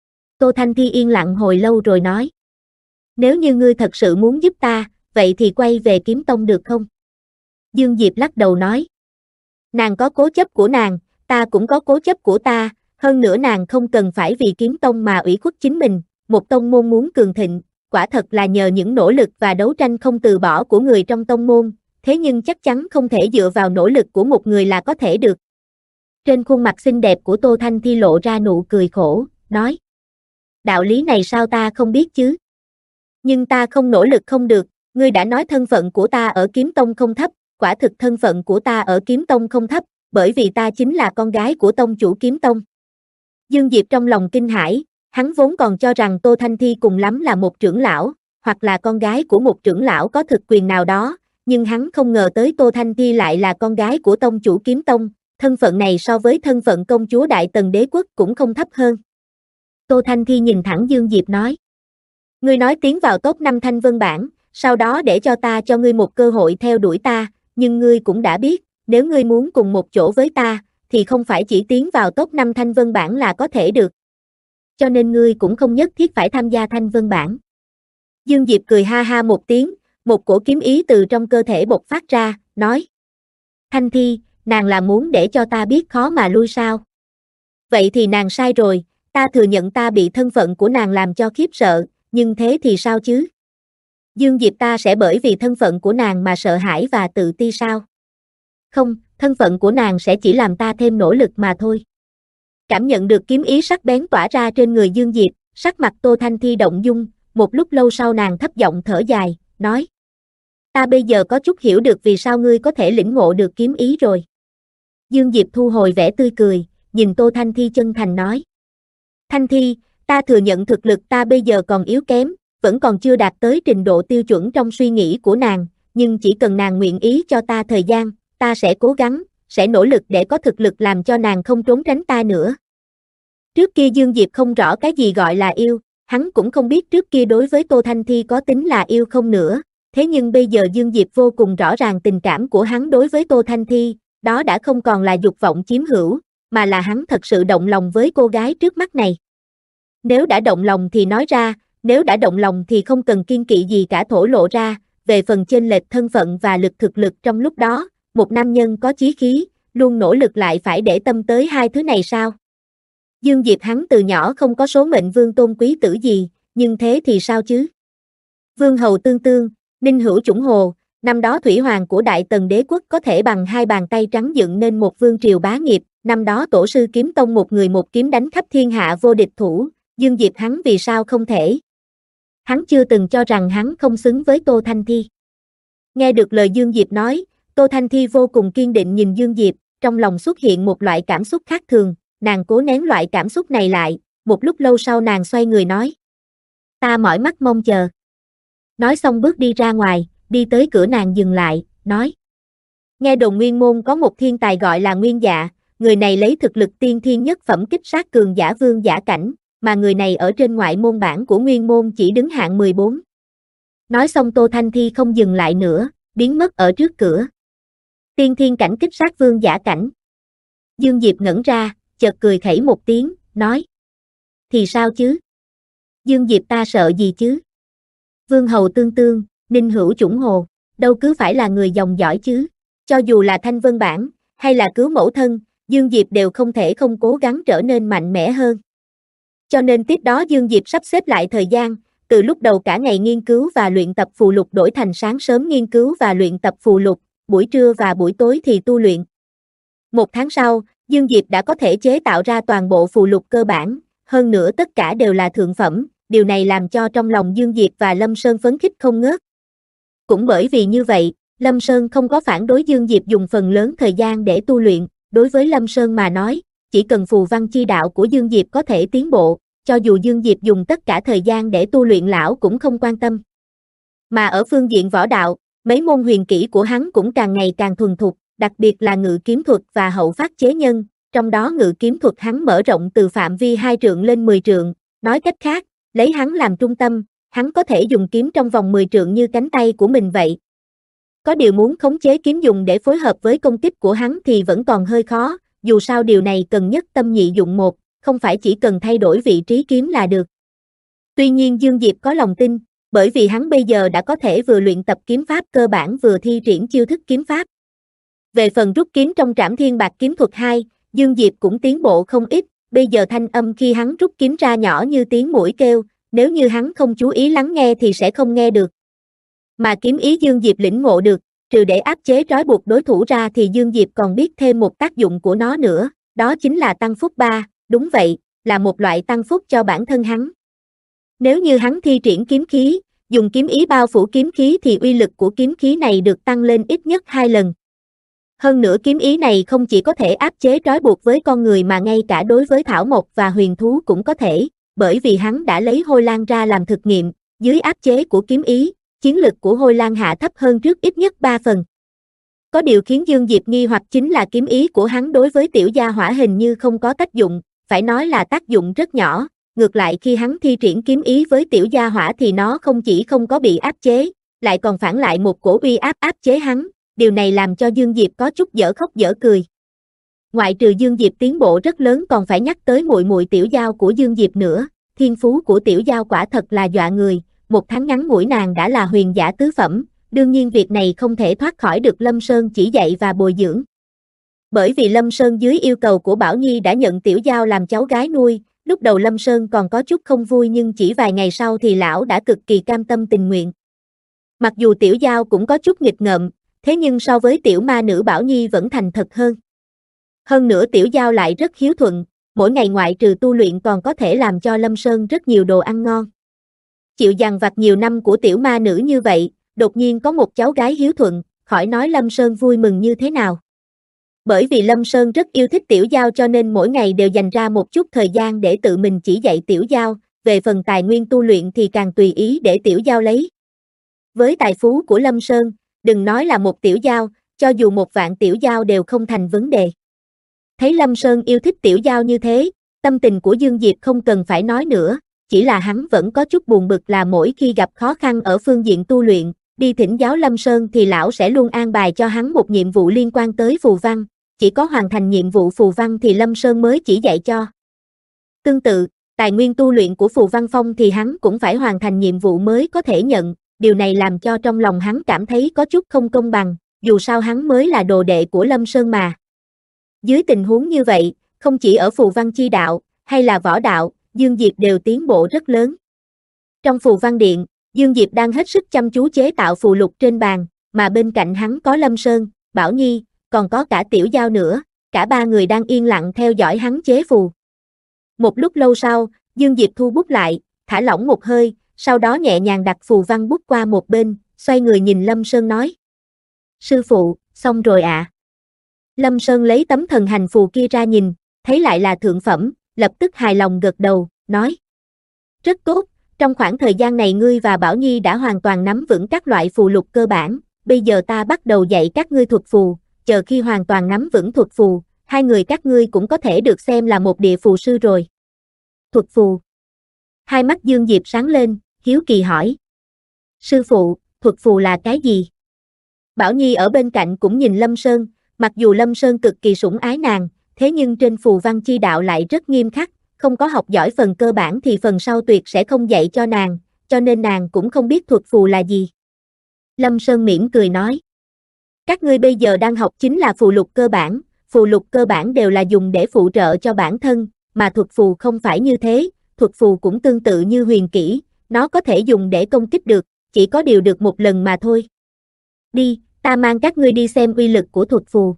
Tô Thanh Thi yên lặng hồi lâu rồi nói: Nếu như ngươi thật sự muốn giúp ta, vậy thì quay về kiếm tông được không? Dương Diệp lắc đầu nói: Nàng có cố chấp của nàng, ta cũng có cố chấp của ta, hơn nữa nàng không cần phải vì kiếm tông mà ủy khuất chính mình, một tông môn muốn cường thịnh, quả thật là nhờ những nỗ lực và đấu tranh không từ bỏ của người trong tông môn, thế nhưng chắc chắn không thể dựa vào nỗ lực của một người là có thể được. Trên khuôn mặt xinh đẹp của Tô Thanh Thi lộ ra nụ cười khổ, nói: Đạo lý này sao ta không biết chứ? Nhưng ta không nỗ lực không được, ngươi đã nói thân phận của ta ở kiếm tông không thấp, quả thực thân phận của ta ở kiếm tông không thấp, bởi vì ta chính là con gái của tông chủ kiếm tông. Dương Diệp trong lòng kinh hãi, hắn vốn còn cho rằng Tô Thanh Thi cùng lắm là một trưởng lão, hoặc là con gái của một trưởng lão có thực quyền nào đó, nhưng hắn không ngờ tới Tô Thanh Thi lại là con gái của tông chủ kiếm tông, thân phận này so với thân phận công chúa Đại Tần Đế Quốc cũng không thấp hơn. Tô Thanh Thi nhìn thẳng Dương Diệp nói: Ngươi nói tiến vào top 5 thanh vân bảng, sau đó để cho ngươi một cơ hội theo đuổi ta, nhưng ngươi cũng đã biết, nếu ngươi muốn cùng một chỗ với ta, thì không phải chỉ tiến vào top 5 thanh vân bảng là có thể được. Cho nên ngươi cũng không nhất thiết phải tham gia thanh vân bảng. Dương Diệp cười ha ha một tiếng, một cổ kiếm ý từ trong cơ thể bộc phát ra, nói: Thanh Thi, nàng là muốn để cho ta biết khó mà lui sao? Vậy thì nàng sai rồi, ta thừa nhận ta bị thân phận của nàng làm cho khiếp sợ, nhưng thế thì sao chứ? Dương Diệp ta sẽ bởi vì thân phận của nàng mà sợ hãi và tự ti sao? Không, thân phận của nàng sẽ chỉ làm ta thêm nỗ lực mà thôi. Cảm nhận được kiếm ý sắc bén tỏa ra trên người Dương Diệp, sắc mặt Tô Thanh Thi động dung, một lúc lâu sau nàng thấp giọng thở dài, nói: Ta bây giờ có chút hiểu được vì sao ngươi có thể lĩnh ngộ được kiếm ý rồi. Dương Diệp thu hồi vẻ tươi cười, nhìn Tô Thanh Thi chân thành nói: Thanh Thi, ta thừa nhận thực lực ta bây giờ còn yếu kém, vẫn còn chưa đạt tới trình độ tiêu chuẩn trong suy nghĩ của nàng, nhưng chỉ cần nàng nguyện ý cho ta thời gian, ta sẽ cố gắng, sẽ nỗ lực để có thực lực làm cho nàng không trốn tránh ta nữa. Trước kia Dương Diệp không rõ cái gì gọi là yêu, hắn cũng không biết trước kia đối với Tô Thanh Thi có tính là yêu không nữa, thế nhưng bây giờ Dương Diệp vô cùng rõ ràng tình cảm của hắn đối với Tô Thanh Thi, đó đã không còn là dục vọng chiếm hữu, mà là hắn thật sự động lòng với cô gái trước mắt này. Nếu đã động lòng thì nói ra, nếu đã động lòng thì không cần kiêng kỵ gì cả thổ lộ ra, về phần chênh lệch thân phận và thực lực trong lúc đó, một nam nhân có chí khí, luôn nỗ lực lại phải để tâm tới hai thứ này sao? Dương Diệp hắn từ nhỏ không có số mệnh vương tôn quý tử gì, nhưng thế thì sao chứ? Vương hầu tương tương, Ninh Hữu Chủng Hồ, năm đó thủy hoàng của Đại Tần Đế Quốc có thể bằng hai bàn tay trắng dựng nên một vương triều bá nghiệp, năm đó tổ sư kiếm tông một người một kiếm đánh khắp thiên hạ vô địch thủ, Dương Diệp hắn vì sao không thể? Hắn chưa từng cho rằng hắn không xứng với Tô Thanh Thi. Nghe được lời Dương Diệp nói, Tô Thanh Thi vô cùng kiên định nhìn Dương Diệp, trong lòng xuất hiện một loại cảm xúc khác thường, nàng cố nén loại cảm xúc này lại, một lúc lâu sau nàng xoay người nói: Ta mỏi mắt mong chờ. Nói xong bước đi ra ngoài, đi tới cửa nàng dừng lại, nói. Nghe đồn Nguyên Môn có một thiên tài gọi là Nguyên Dạ, người này lấy thực lực tiên thiên nhất phẩm kích sát cường giả vương giả cảnh, mà người này ở trên ngoại môn bảng của Nguyên Môn chỉ đứng hạng 14. Nói xong Tô Thanh Thi không dừng lại nữa, biến mất ở trước cửa. Tiên thiên cảnh kích sát vương giả cảnh. Dương Diệp ngẩn ra, chợt cười khẩy một tiếng, nói. Thì sao chứ? Dương Diệp ta sợ gì chứ? Vương hầu tương tương, Ninh Hữu chủng hồ, đâu cứ phải là người dòng dõi chứ. Cho dù là Thanh Vân Bản, hay là cứu mẫu thân, Dương Diệp đều không thể không cố gắng trở nên mạnh mẽ hơn. Cho nên tiếp đó Dương Diệp sắp xếp lại thời gian, từ lúc đầu cả ngày nghiên cứu và luyện tập phù lục đổi thành sáng sớm nghiên cứu và luyện tập phù lục, buổi trưa và buổi tối thì tu luyện. 1 tháng sau, Dương Diệp đã có thể chế tạo ra toàn bộ phù lục cơ bản, hơn nữa tất cả đều là thượng phẩm, điều này làm cho trong lòng Dương Diệp và Lâm Sơn phấn khích không ngớt. Cũng bởi vì như vậy, Lâm Sơn không có phản đối Dương Diệp dùng phần lớn thời gian để tu luyện, đối với Lâm Sơn mà nói, chỉ cần phù văn chi đạo của Dương Diệp có thể tiến bộ, cho dù Dương Diệp dùng tất cả thời gian để tu luyện lão cũng không quan tâm. Mà ở phương diện võ đạo, mấy môn huyền kỹ của hắn cũng càng ngày càng thuần thục, đặc biệt là ngự kiếm thuật và hậu phát chế nhân, trong đó ngự kiếm thuật hắn mở rộng từ phạm vi 2 trượng lên 10 trượng, nói cách khác, lấy hắn làm trung tâm, hắn có thể dùng kiếm trong vòng 10 trượng như cánh tay của mình vậy. Có điều muốn khống chế kiếm dùng để phối hợp với công kích của hắn thì vẫn còn hơi khó, dù sao điều này cần nhất tâm nhị dụng một, không phải chỉ cần thay đổi vị trí kiếm là được. Tuy nhiên Dương Diệp có lòng tin, bởi vì hắn bây giờ đã có thể vừa luyện tập kiếm pháp cơ bản vừa thi triển chiêu thức kiếm pháp. Về phần rút kiếm trong Trảm Thiên Bạc Kiếm Thuật 2, Dương Diệp cũng tiến bộ không ít, bây giờ thanh âm khi hắn rút kiếm ra nhỏ như tiếng muỗi kêu, nếu như hắn không chú ý lắng nghe thì sẽ không nghe được. Mà kiếm ý Dương Diệp lĩnh ngộ được, trừ để áp chế trói buộc đối thủ ra thì Dương Diệp còn biết thêm một tác dụng của nó nữa, đó chính là tăng phúc 3, đúng vậy, là một loại tăng phúc cho bản thân hắn. Nếu như hắn thi triển kiếm khí, dùng kiếm ý bao phủ kiếm khí thì uy lực của kiếm khí này được tăng lên ít nhất 2 lần. Hơn nữa kiếm ý này không chỉ có thể áp chế trói buộc với con người mà ngay cả đối với thảo mộc và huyền thú cũng có thể, bởi vì hắn đã lấy Hôi Lang ra làm thực nghiệm, dưới áp chế của kiếm ý, chiến lực của Hôi Lang hạ thấp hơn trước ít nhất 3 phần. Có điều khiến Dương Diệp nghi hoặc chính là kiếm ý của hắn đối với tiểu gia hỏa hình như không có tác dụng, phải nói là tác dụng rất nhỏ, ngược lại khi hắn thi triển kiếm ý với tiểu gia hỏa thì nó không chỉ không có bị áp chế, lại còn phản lại một cổ uy áp áp chế hắn, điều này làm cho Dương Diệp có chút dở khóc dở cười. Ngoại trừ Dương Diệp tiến bộ rất lớn còn phải nhắc tới muội muội Tiểu Giao của Dương Diệp nữa, thiên phú của Tiểu Giao quả thật là dọa người, 1 tháng ngắn ngủi nàng đã là huyền giả tứ phẩm, đương nhiên việc này không thể thoát khỏi được Lâm Sơn chỉ dạy và bồi dưỡng. Bởi vì Lâm Sơn dưới yêu cầu của Bảo Nhi đã nhận Tiểu Giao làm cháu gái nuôi, lúc đầu Lâm Sơn còn có chút không vui nhưng chỉ vài ngày sau thì lão đã cực kỳ cam tâm tình nguyện. Mặc dù Tiểu Giao cũng có chút nghịch ngợm, thế nhưng so với tiểu ma nữ Bảo Nhi vẫn thành thật hơn. Hơn nữa Tiểu Giao lại rất hiếu thuận, mỗi ngày ngoại trừ tu luyện còn có thể làm cho Lâm Sơn rất nhiều đồ ăn ngon. Chịu dằn vặt nhiều năm của tiểu ma nữ như vậy, đột nhiên có một cháu gái hiếu thuận, khỏi nói Lâm Sơn vui mừng như thế nào. Bởi vì Lâm Sơn rất yêu thích Tiểu Giao cho nên mỗi ngày đều dành ra một chút thời gian để tự mình chỉ dạy Tiểu Giao, về phần tài nguyên tu luyện thì càng tùy ý để Tiểu Giao lấy. Với tài phú của Lâm Sơn, đừng nói là một Tiểu Giao, cho dù 1 vạn Tiểu Giao đều không thành vấn đề. Thấy Lâm Sơn yêu thích Tiểu Giao như thế, tâm tình của Dương Diệp không cần phải nói nữa, chỉ là hắn vẫn có chút buồn bực là mỗi khi gặp khó khăn ở phương diện tu luyện, đi thỉnh giáo Lâm Sơn thì lão sẽ luôn an bài cho hắn một nhiệm vụ liên quan tới phù văn, chỉ có hoàn thành nhiệm vụ phù văn thì Lâm Sơn mới chỉ dạy cho. Tương tự, tài nguyên tu luyện của Phù Văn Phong thì hắn cũng phải hoàn thành nhiệm vụ mới có thể nhận, điều này làm cho trong lòng hắn cảm thấy có chút không công bằng, dù sao hắn mới là đồ đệ của Lâm Sơn mà. Dưới tình huống như vậy, không chỉ ở phù văn chi đạo, hay là võ đạo, Dương Diệp đều tiến bộ rất lớn. Trong phù văn điện, Dương Diệp đang hết sức chăm chú chế tạo phù lục trên bàn, mà bên cạnh hắn có Lâm Sơn, Bảo Nhi, còn có cả Tiểu Giao nữa, cả 3 người đang yên lặng theo dõi hắn chế phù. Một lúc lâu sau, Dương Diệp thu bút lại, thả lỏng một hơi, sau đó nhẹ nhàng đặt phù văn bút qua một bên, xoay người nhìn Lâm Sơn nói. Sư phụ, xong rồi ạ. Lâm Sơn lấy tấm thần hành phù kia ra nhìn, thấy lại là thượng phẩm, lập tức hài lòng gật đầu, nói. Rất tốt, Trong khoảng thời gian này ngươi và Bảo Nhi đã hoàn toàn nắm vững các loại phù lục cơ bản, bây giờ ta bắt đầu dạy các ngươi thuật phù, chờ khi hoàn toàn nắm vững thuật phù, hai người các ngươi cũng có thể được xem là một địa phù sư rồi. Thuật phù. Hai mắt Dương Diệp sáng lên, hiếu kỳ hỏi. Sư phụ, thuật phù là cái gì? Bảo Nhi ở bên cạnh cũng nhìn Lâm Sơn, mặc dù Lâm Sơn cực kỳ sủng ái nàng, thế nhưng trên phù văn chi đạo lại rất nghiêm khắc, không có học giỏi phần cơ bản thì phần sau tuyệt sẽ không dạy cho nàng, cho nên nàng cũng không biết thuật phù là gì. Lâm Sơn mỉm cười nói. Các ngươi bây giờ đang học chính là phù lục cơ bản đều là dùng để phụ trợ cho bản thân, mà thuật phù không phải như thế, thuật phù cũng tương tự như huyền kỹ, nó có thể dùng để công kích được, chỉ có điều được một lần mà thôi. Đi, ta mang các ngươi đi xem uy lực của thuật phù.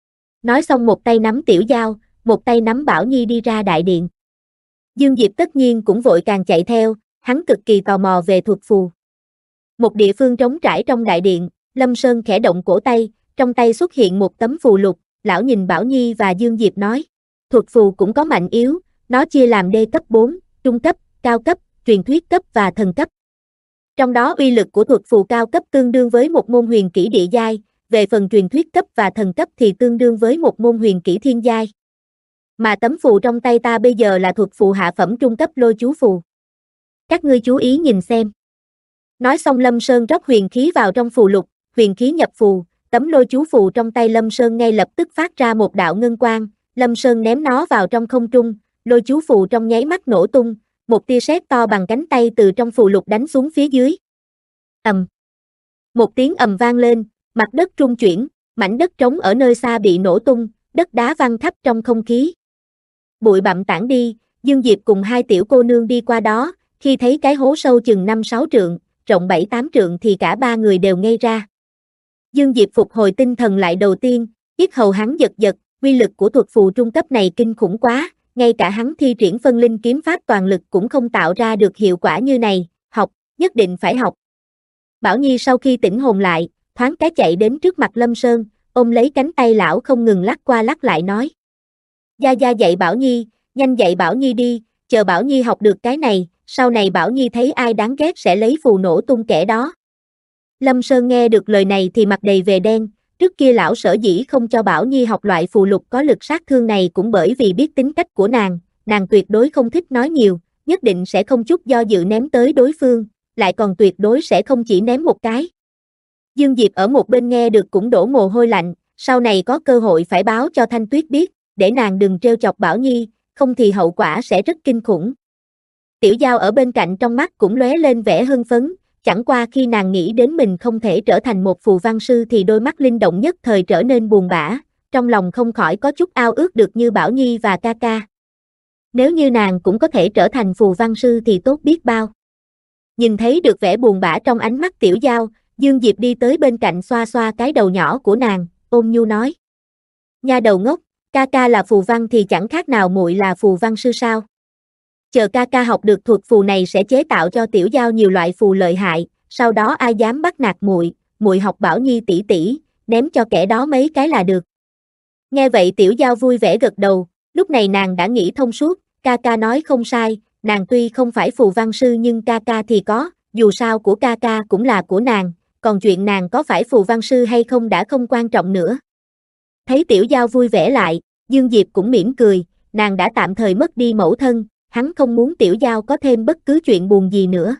Nói xong một tay nắm Tiểu Giao, một tay nắm Bảo Nhi đi ra đại điện. Dương Diệp tất nhiên cũng vội càng chạy theo, hắn cực kỳ tò mò về thuật phù. Một địa phương trống trải trong đại điện, Lâm Sơn khẽ động cổ tay, trong tay xuất hiện một tấm phù lục, lão nhìn Bảo Nhi và Dương Diệp nói. Thuật phù cũng có mạnh yếu, nó chia làm đê cấp 4, trung cấp, cao cấp, truyền thuyết cấp và thần cấp. Trong đó uy lực của thuật phù cao cấp tương đương với một môn huyền kỹ địa giai, về phần truyền thuyết cấp và thần cấp thì tương đương với một môn huyền kỹ thiên giai. Mà tấm phù trong tay ta bây giờ là thuật phù hạ phẩm trung cấp lôi chú phù. Các ngươi chú ý nhìn xem. Nói xong Lâm Sơn rót huyền khí vào trong phù lục, huyền khí nhập phù, tấm lôi chú phù trong tay Lâm Sơn ngay lập tức phát ra một đạo ngân quang, Lâm Sơn ném nó vào trong không trung, lôi chú phù trong nháy mắt nổ tung, một tia sét to bằng cánh tay từ trong phù lục đánh xuống phía dưới. Ầm. Một tiếng ầm vang lên, mặt đất rung chuyển, mảnh đất trống ở nơi xa bị nổ tung, đất đá văng khắp trong không khí. Bụi bặm tản đi, Dương Diệp cùng hai tiểu cô nương đi qua đó, khi thấy cái hố sâu chừng 5-6 trượng, rộng 7-8 trượng thì cả ba người đều ngây ra. Dương Diệp phục hồi tinh thần lại đầu tiên, yết hầu hắn giật giật, uy lực của thuật phù trung cấp này kinh khủng quá, ngay cả hắn thi triển phân linh kiếm pháp toàn lực cũng không tạo ra được hiệu quả như này, học, nhất định phải học. Bảo Nhi sau khi tỉnh hồn lại, thoáng cái chạy đến trước mặt Lâm Sơn, ôm lấy cánh tay lão không ngừng lắc qua lắc lại nói. Gia Gia dạy Bảo Nhi, nhanh dạy Bảo Nhi đi, chờ Bảo Nhi học được cái này, sau này Bảo Nhi thấy ai đáng ghét sẽ lấy phù nổ tung kẻ đó. Lâm Sơn nghe được lời này thì mặt đầy về đen, trước kia lão sở dĩ không cho Bảo Nhi học loại phù lục có lực sát thương này cũng bởi vì biết tính cách của nàng tuyệt đối không thích nói nhiều, nhất định sẽ không chút do dự ném tới đối phương, lại còn tuyệt đối sẽ không chỉ ném một cái. Dương Diệp ở một bên nghe được cũng đổ mồ hôi lạnh, sau này có cơ hội phải báo cho Thanh Tuyết biết, để nàng đừng trêu chọc Bảo Nhi, không thì hậu quả sẽ rất kinh khủng. Tiểu Giao ở bên cạnh trong mắt cũng lóe lên vẻ hưng phấn, chẳng qua khi nàng nghĩ đến mình không thể trở thành một phù văn sư thì đôi mắt linh động nhất thời trở nên buồn bã, trong lòng không khỏi có chút ao ước được như Bảo Nhi và ca ca. Nếu như nàng cũng có thể trở thành phù văn sư thì tốt biết bao. Nhìn thấy được vẻ buồn bã trong ánh mắt Tiểu Giao, Dương Diệp đi tới bên cạnh xoa xoa cái đầu nhỏ của nàng, ôn nhu nói. Nha đầu ngốc, ca ca là phù văn thì chẳng khác nào muội là phù văn sư sao? Chờ ca ca học được thuật phù này sẽ chế tạo cho Tiểu Giao nhiều loại phù lợi hại, sau đó ai dám bắt nạt muội, muội học Bảo Nhi tỷ tỷ, ném cho kẻ đó mấy cái là được. Nghe vậy Tiểu Giao vui vẻ gật đầu, lúc này nàng đã nghĩ thông suốt, ca ca nói không sai, nàng tuy không phải phù văn sư nhưng ca ca thì có, dù sao của ca ca cũng là của nàng, còn chuyện nàng có phải phù văn sư hay không đã không quan trọng nữa. Thấy Tiểu Giao vui vẻ lại, Dương Diệp cũng mỉm cười, nàng đã tạm thời mất đi mẫu thân, hắn không muốn Tiểu Giao có thêm bất cứ chuyện buồn gì nữa.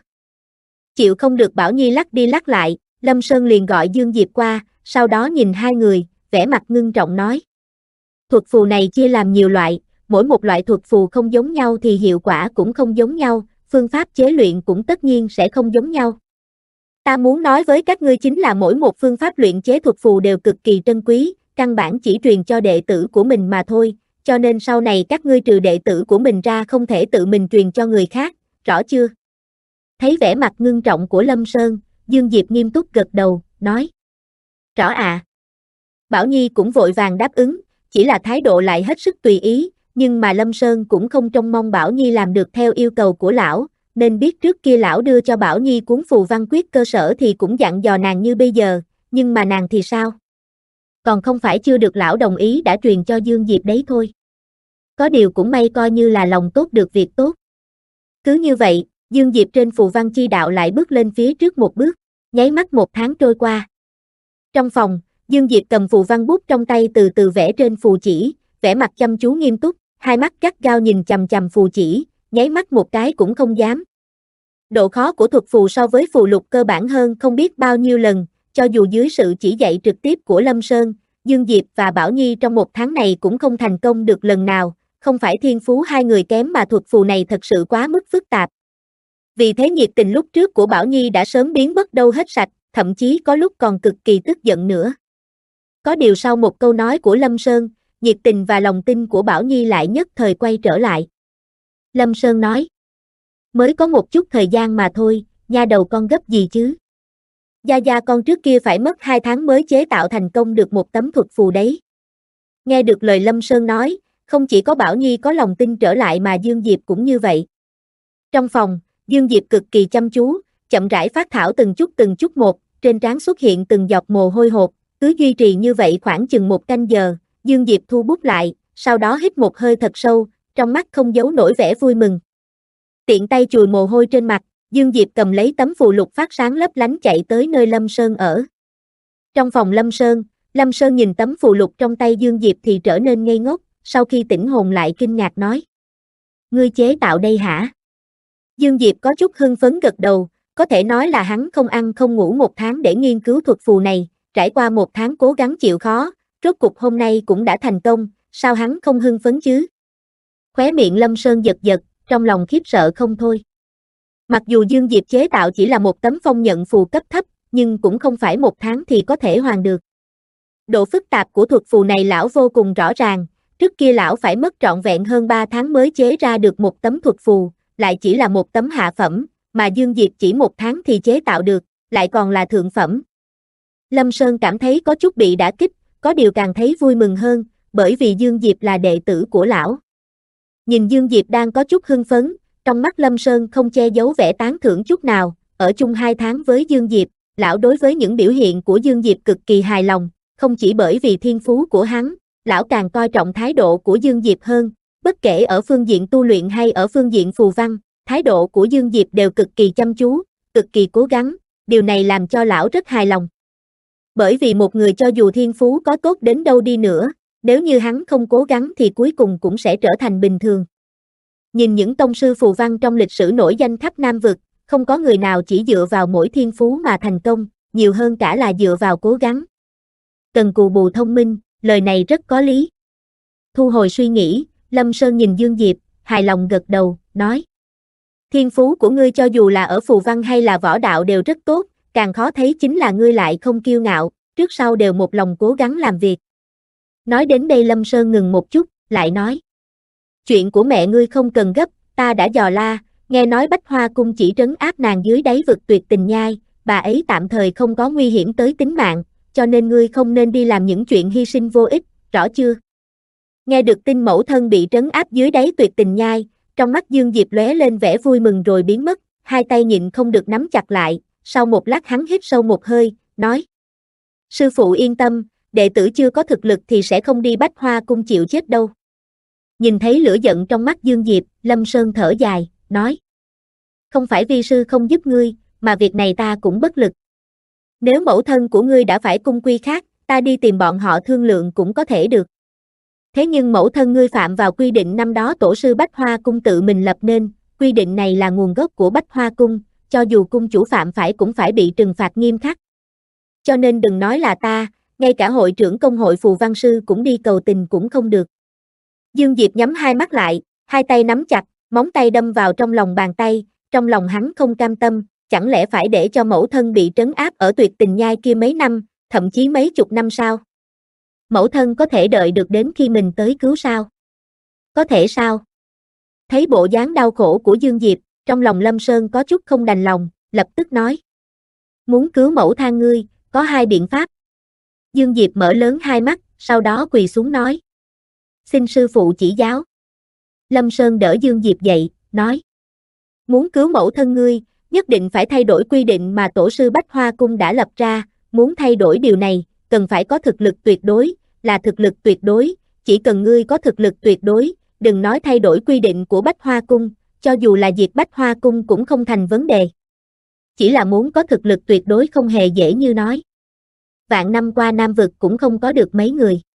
Chịu không được Bảo Nhi lắc đi lắc lại, Lâm Sơn liền gọi Dương Diệp qua, sau đó nhìn hai người, vẻ mặt ngưng trọng nói. Thuật phù này chia làm nhiều loại, mỗi một loại thuật phù không giống nhau thì hiệu quả cũng không giống nhau, phương pháp chế luyện cũng tất nhiên sẽ không giống nhau. Ta muốn nói với các ngươi chính là mỗi một phương pháp luyện chế thuật phù đều cực kỳ trân quý, căn bản chỉ truyền cho đệ tử của mình mà thôi, cho nên sau này các ngươi trừ đệ tử của mình ra không thể tự mình truyền cho người khác, rõ chưa? Thấy vẻ mặt ngưng trọng của Lâm Sơn, Dương Diệp nghiêm túc gật đầu, nói. Rõ ạ. Bảo Nhi cũng vội vàng đáp ứng, chỉ là thái độ lại hết sức tùy ý, nhưng mà Lâm Sơn cũng không trông mong Bảo Nhi làm được theo yêu cầu của lão, nên biết trước kia lão đưa cho Bảo Nhi cuốn phù văn quyết cơ sở thì cũng dặn dò nàng như bây giờ, nhưng mà nàng thì sao? Còn không phải chưa được lão đồng ý đã truyền cho Dương Diệp đấy thôi. Có điều cũng may coi như là lòng tốt được việc tốt. Cứ như vậy, Dương Diệp trên phù văn chi đạo lại bước lên phía trước một bước, nháy mắt 1 tháng trôi qua. Trong phòng, Dương Diệp cầm phù văn bút trong tay từ từ vẽ trên phù chỉ, vẻ mặt chăm chú nghiêm túc, hai mắt gắt gao nhìn chằm chằm phù chỉ, nháy mắt một cái cũng không dám. Độ khó của thuật phù so với phù lục cơ bản hơn không biết bao nhiêu lần, cho dù dưới sự chỉ dạy trực tiếp của Lâm Sơn, Dương Diệp và Bảo Nhi trong 1 tháng này cũng không thành công được lần nào, không phải thiên phú hai người kém mà thuật phù này thật sự quá mức phức tạp. Vì thế nhiệt tình lúc trước của Bảo Nhi đã sớm biến mất đâu hết sạch, thậm chí có lúc còn cực kỳ tức giận nữa. Có điều sau một câu nói của Lâm Sơn, nhiệt tình và lòng tin của Bảo Nhi lại nhất thời quay trở lại. Lâm Sơn nói, mới có một chút thời gian mà thôi, nha đầu con gấp gì chứ? Gia Gia con trước kia phải mất 2 tháng mới chế tạo thành công được một tấm thuật phù đấy. Nghe được lời Lâm Sơn nói, không chỉ có Bảo Nhi có lòng tin trở lại mà Dương Diệp cũng như vậy. Trong phòng, Dương Diệp cực kỳ chăm chú, chậm rãi phác thảo từng chút một, trên trán xuất hiện từng giọt mồ hôi hột, cứ duy trì như vậy khoảng chừng 1 canh giờ, Dương Diệp thu bút lại, sau đó hít một hơi thật sâu, trong mắt không giấu nổi vẻ vui mừng. Tiện tay chùi mồ hôi trên mặt, Dương Diệp cầm lấy tấm phù lục phát sáng lấp lánh chạy tới nơi Lâm Sơn ở. Trong phòng Lâm Sơn nhìn tấm phù lục trong tay Dương Diệp thì trở nên ngây ngốc, sau khi tỉnh hồn lại kinh ngạc nói. Ngươi chế tạo đây hả? Dương Diệp có chút hưng phấn gật đầu, có thể nói là hắn không ăn không ngủ 1 tháng để nghiên cứu thuật phù này, trải qua 1 tháng cố gắng chịu khó, rốt cục hôm nay cũng đã thành công, sao hắn không hưng phấn chứ? Khóe miệng Lâm Sơn giật giật, trong lòng khiếp sợ không thôi. Mặc dù Dương Diệp chế tạo chỉ là một tấm phong nhận phù cấp thấp, nhưng cũng không phải 1 tháng thì có thể hoàn được. Độ phức tạp của thuật phù này lão vô cùng rõ ràng, trước kia lão phải mất trọn vẹn hơn 3 tháng mới chế ra được một tấm thuật phù, lại chỉ là một tấm hạ phẩm, mà Dương Diệp chỉ 1 tháng thì chế tạo được, lại còn là thượng phẩm. Lâm Sơn cảm thấy có chút bị đả kích, có điều càng thấy vui mừng hơn, bởi vì Dương Diệp là đệ tử của lão. Nhìn Dương Diệp đang có chút hưng phấn, trong mắt Lâm Sơn không che giấu vẻ tán thưởng chút nào, ở chung 2 tháng với Dương Diệp, lão đối với những biểu hiện của Dương Diệp cực kỳ hài lòng, không chỉ bởi vì thiên phú của hắn, lão càng coi trọng thái độ của Dương Diệp hơn, bất kể ở phương diện tu luyện hay ở phương diện phù văn, thái độ của Dương Diệp đều cực kỳ chăm chú, cực kỳ cố gắng, điều này làm cho lão rất hài lòng. Bởi vì một người cho dù thiên phú có tốt đến đâu đi nữa, nếu như hắn không cố gắng thì cuối cùng cũng sẽ trở thành bình thường. Nhìn những tông sư phù văn trong lịch sử nổi danh khắp Nam vực, không có người nào chỉ dựa vào mỗi thiên phú mà thành công, nhiều hơn cả là dựa vào cố gắng. Cần cù bù thông minh, lời này rất có lý. Thu hồi suy nghĩ, Lâm Sơn nhìn Dương Diệp, hài lòng gật đầu, nói. Thiên phú của ngươi cho dù là ở phù văn hay là võ đạo đều rất tốt, càng khó thấy chính là ngươi lại không kiêu ngạo, trước sau đều một lòng cố gắng làm việc. Nói đến đây Lâm Sơn ngừng một chút, lại nói. Chuyện của mẹ ngươi không cần gấp, ta đã dò la, nghe nói Bách Hoa Cung chỉ trấn áp nàng dưới đáy vực Tuyệt Tình Nhai, bà ấy tạm thời không có nguy hiểm tới tính mạng, cho nên ngươi không nên đi làm những chuyện hy sinh vô ích, rõ chưa? Nghe được tin mẫu thân bị trấn áp dưới đáy Tuyệt Tình Nhai, trong mắt Dương Diệp lóe lên vẻ vui mừng rồi biến mất, hai tay nhịn không được nắm chặt lại, sau một lát hắn hít sâu một hơi, nói. Sư phụ yên tâm, đệ tử chưa có thực lực thì sẽ không đi Bách Hoa Cung chịu chết đâu. Nhìn thấy lửa giận trong mắt Dương Diệp, Lâm Sơn thở dài, nói. Không phải vi sư không giúp ngươi, mà việc này ta cũng bất lực. Nếu mẫu thân của ngươi đã phải cung quy khác, ta đi tìm bọn họ thương lượng cũng có thể được. Thế nhưng mẫu thân ngươi phạm vào quy định năm đó tổ sư Bách Hoa Cung tự mình lập nên, quy định này là nguồn gốc của Bách Hoa Cung, cho dù cung chủ phạm phải cũng phải bị trừng phạt nghiêm khắc. Cho nên đừng nói là ta, ngay cả hội trưởng công hội phù văn sư cũng đi cầu tình cũng không được. Dương Diệp nhắm hai mắt lại, hai tay nắm chặt, móng tay đâm vào trong lòng bàn tay, trong lòng hắn không cam tâm, chẳng lẽ phải để cho mẫu thân bị trấn áp ở Tuyệt Tình Nhai kia mấy năm, thậm chí mấy chục năm sao? Mẫu thân có thể đợi được đến khi mình tới cứu sao? Có thể sao? Thấy bộ dáng đau khổ của Dương Diệp, trong lòng Lâm Sơn có chút không đành lòng, lập tức nói. Muốn cứu mẫu than ngươi, có 2 biện pháp. Dương Diệp mở lớn hai mắt, sau đó quỳ xuống nói. Xin sư phụ chỉ giáo. Lâm Sơn đỡ Dương Diệp dậy, nói. Muốn cứu mẫu thân ngươi, nhất định phải thay đổi quy định mà tổ sư Bách Hoa Cung đã lập ra, muốn thay đổi điều này, cần phải có thực lực tuyệt đối, là thực lực tuyệt đối, chỉ cần ngươi có thực lực tuyệt đối, đừng nói thay đổi quy định của Bách Hoa Cung, cho dù là diệt Bách Hoa Cung cũng không thành vấn đề. Chỉ là muốn có thực lực tuyệt đối không hề dễ như nói. Vạn năm qua Nam vực cũng không có được mấy người.